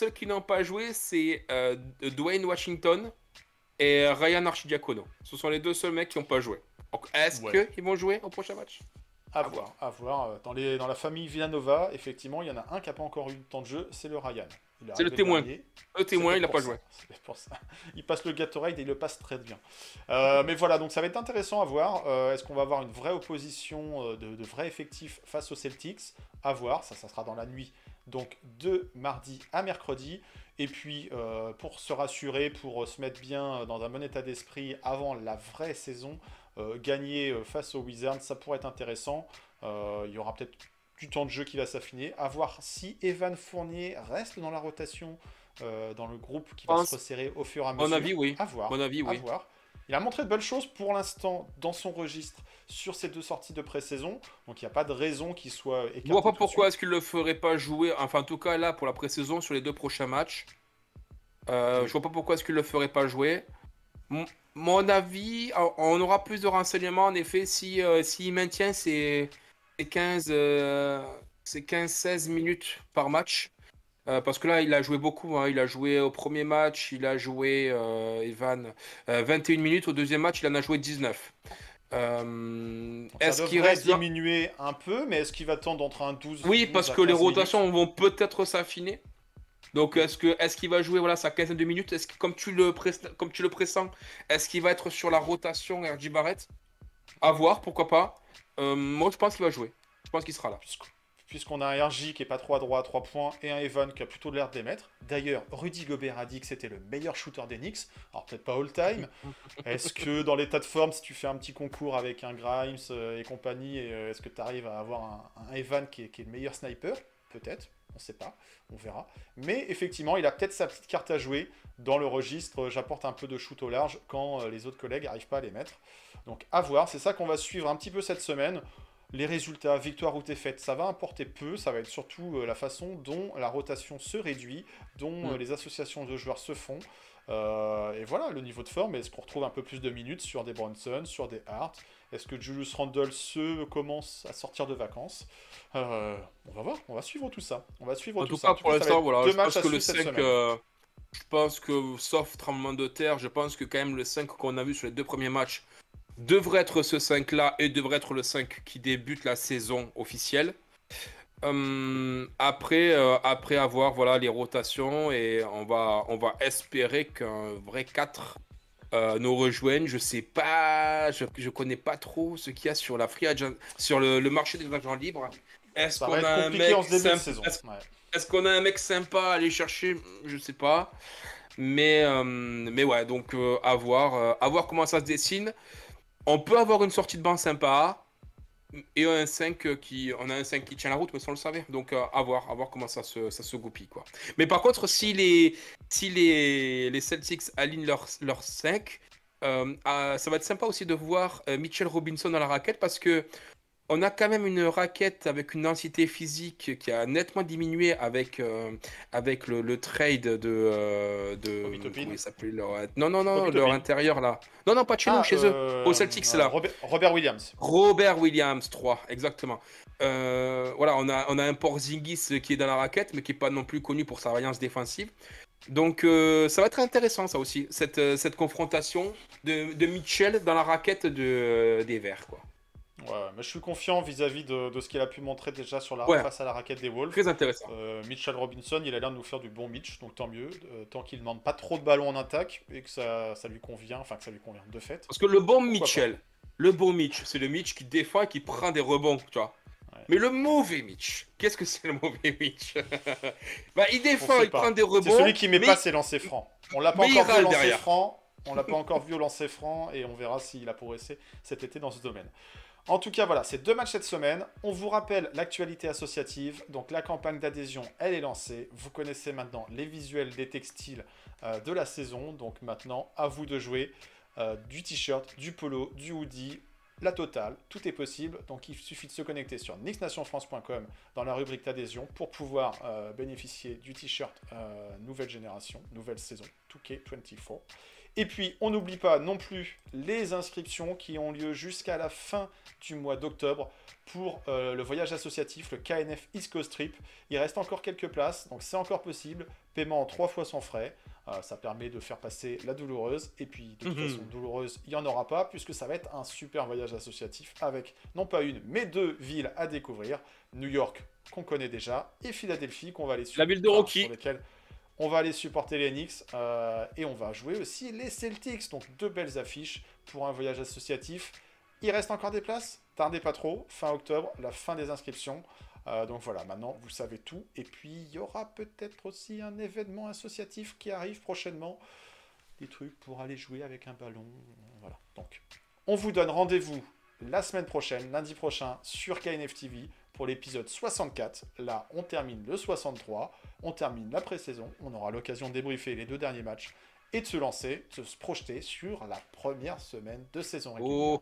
c'est Dwayne Washington et Ryan Archidiakono. Ce sont les deux seuls mecs qui n'ont pas joué. Donc, est-ce Ouais. qu'ils vont jouer au prochain match? À voir, à voir. Dans la famille Villanova, effectivement, il y en a un qui n'a pas encore eu de temps de jeu, c'est le Ryan. Il est C'est le arrivé témoin. dernier. Le témoin, C'est il n'a pour pas ça. joué. C'est pour ça. Il passe le Gatorade et il le passe très bien. Mais voilà, donc ça va être intéressant à voir. Est-ce qu'on va avoir une vraie opposition de vrais effectifs face aux Celtics? À voir, ça sera dans la nuit. Donc de mardi à mercredi. Et puis pour se rassurer, pour se mettre bien dans un bon état d'esprit avant la vraie saison, gagner face aux Wizards, ça pourrait être intéressant. Il y aura peut-être du temps de jeu qui va s'affiner. À voir si Evan Fournier reste dans la rotation dans le groupe qui va Pense- se resserrer au fur et à Mon mesure. avis, oui. À voir. Mon avis, À oui. voir. Il a montré de belles choses pour l'instant dans son registre sur ces deux sorties de pré-saison. Donc il n'y a pas de raison qu'il soit écarté. Je vois pas tout de pourquoi suite. est-ce qu'il le ferait pas jouer. Enfin, en tout cas, là, pour la pré-saison, sur les 2 prochains matchs. Je vois pas pourquoi est-ce qu'il le ferait pas jouer. Mon avis, on aura plus de renseignements en effet s'il maintient ses 15-16 minutes par match. Parce que là, il a joué beaucoup. Hein. Il a joué au premier match, il a joué, Evan, 21 minutes. Au deuxième match, il en a joué 19. Donc, Est-ce ça qu'il devrait reste dans- diminuer un peu, mais est-ce qu'il va tendre entre un 12 Oui, 12 parce à que les 15 rotations minutes vont peut-être s'affiner. Donc, est-ce qu'il va jouer voilà, sa quinzaine de minutes? Est-ce que, comme tu le pressens, est-ce qu'il va être sur la rotation RJ Barrett? À voir, pourquoi pas. Moi, je pense qu'il va jouer. Je pense qu'il sera là. Puisqu'on a un RJ qui est pas trop à droit à 3 points et un Evan qui a plutôt l'air d'émettre. D'ailleurs, Rudy Gobert a dit que c'était le meilleur shooter des Knicks. Alors peut-être pas all-time. Est-ce que dans l'état de forme, si tu fais un petit concours avec un Grimes et compagnie, est-ce que tu arrives à avoir un Evan qui est le meilleur sniper? Peut-être, on sait pas, on verra. Mais effectivement, il a peut-être sa petite carte à jouer dans le registre. J'apporte un peu de shoot au large quand les autres collègues n'arrivent pas à les mettre. Donc à voir, c'est ça qu'on va suivre un petit peu cette semaine. Les résultats, victoire ou défaite, ça va importer peu, ça va être surtout la façon dont la rotation se réduit, dont les associations de joueurs se font. Et voilà, le niveau de forme, est-ce qu'on retrouve un peu plus de minutes sur des Bronson, sur des Hart? Est-ce que Julius Randle commence à sortir de vacances? On va voir, on va suivre tout ça. On va suivre En tout tout ça. cas, En tout pour cas, ça va l'instant, être voilà, deux je matchs pense à que le suivre cette 5, semaine. je pense que, sauf tremblement de terre, je pense que quand même le 5 qu'on a vu sur les 2 premiers matchs devrait être ce 5-là et devrait être le 5 qui débute la saison officielle. Après avoir voilà, les rotations et on va espérer qu'un vrai 4 nous rejoignent. Je sais pas, je connais pas trop ce qu'il y a sur la free agent, sur le marché des agents libres. Est-ce Ça qu'on va être a un compliqué mec en ce début de sympa, saison. Ouais. est-ce qu'on a un mec sympa à aller chercher? Je sais pas. Mais ouais, donc à voir comment ça se dessine. On peut avoir une sortie de banc sympa et on a un 5 qui tient la route, mais sans le savoir. Donc à voir comment ça se goupille, quoi. Mais par contre, si les Celtics alignent leur 5, ça va être sympa aussi de voir Mitchell Robinson dans la raquette parce que on a quand même une raquette avec une densité physique qui a nettement diminué avec le trade Obi Toppin. comment il s'appelait non, Obi leur Toppin. intérieur là. Non, pas chez nous, chez eux. Aux Celtics là. Robert Williams. Robert Williams 3, exactement. Voilà, on a un Porzingis qui est dans la raquette, mais qui n'est pas non plus connu pour sa variance défensive. Donc ça va être intéressant ça aussi, cette confrontation de Mitchell dans la raquette des Verts, quoi. Ouais, mais je suis confiant vis-à-vis de ce qu'il a pu montrer déjà Ouais. face à la raquette des Wolves. Très intéressant. Mitchell Robinson, il a l'air de nous faire du bon Mitch, donc tant mieux. Tant qu'il ne demande pas trop de ballons en attaque et que ça lui convient, enfin que ça lui convient de fait. Parce que le bon Mitch, c'est le Mitch qui défend et qui prend des rebonds, tu vois. Ouais. Mais le mauvais Mitch, qu'est-ce que c'est le mauvais Mitch? Bah, il On défend, sait il pas. prend des rebonds. C'est celui qui met mais- pas ses lancers francs. On l'a pas mais il encore vu au râle lancer derrière. franc. On l'a pas encore vu au lancer franc et on verra s'il a progressé cet été dans ce domaine. En tout cas, voilà, c'est 2 matchs cette semaine. On vous rappelle l'actualité associative. Donc la campagne d'adhésion, elle est lancée. Vous connaissez maintenant les visuels des textiles de la saison. Donc maintenant, à vous de jouer. Du t-shirt, du polo, du hoodie, la totale. Tout est possible. Donc il suffit de se connecter sur nixnationfrance.com dans la rubrique d'adhésion pour pouvoir bénéficier du t-shirt nouvelle génération, nouvelle saison, 2K24. Et puis, on n'oublie pas non plus les inscriptions qui ont lieu jusqu'à la fin du mois d'octobre pour le voyage associatif, le KNF East Coast Trip. Il reste encore quelques places, donc c'est encore possible. Paiement en 3 fois sans frais. Ça permet de faire passer la douloureuse. Et puis, de toute façon, douloureuse, il n'y en aura pas, puisque ça va être un super voyage associatif avec non pas une, mais 2 villes à découvrir. New York, qu'on connaît déjà, et Philadelphie, qu'on va aller La ville de Rocky. sur lesquelles on va aller supporter les Knicks et on va jouer aussi les Celtics. Donc 2 belles affiches pour un voyage associatif. Il reste encore des places, tardez pas trop, fin octobre, la fin des inscriptions. Donc voilà, maintenant vous savez tout. Et puis il y aura peut-être aussi un événement associatif qui arrive prochainement. Des trucs pour aller jouer avec un ballon. Voilà. Donc on vous donne rendez-vous la semaine prochaine, lundi prochain, sur KNF TV pour l'épisode 64. Là, on termine le 63. On termine la pré-saison. On aura l'occasion de débriefer les 2 derniers matchs et de se lancer, de se projeter sur la première semaine de saison régulière.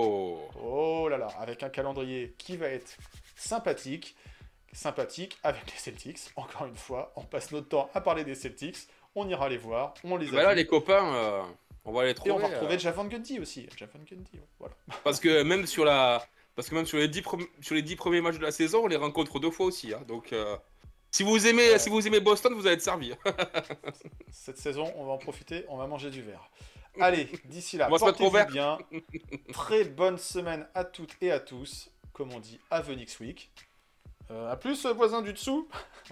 Oh là là, avec un calendrier qui va être sympathique avec les Celtics. Encore une fois, on passe notre temps à parler des Celtics. On ira les voir, on les a Bah là, vus. les copains, on va les Et trouver. on va retrouver Javan Gundy aussi. Javan Gundy, ouais, voilà. Parce que même sur les 10 premiers matchs de la saison, on les rencontre 2 fois aussi. Hein. Donc, si vous aimez Boston, vous allez être servi. Cette saison, on va en profiter, on va manger du verre. Allez, d'ici là, On va se mettre au portez-vous vert. bien. Très bonne semaine à toutes et à tous. Comme on dit, have a next week. À plus, voisin du dessous.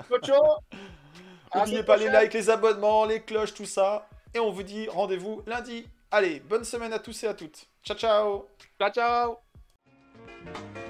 N'oubliez pas les likes, les abonnements, les cloches, tout ça. Et on vous dit rendez-vous lundi. Allez, bonne semaine à tous et à toutes. Ciao, ciao. Ciao, ciao.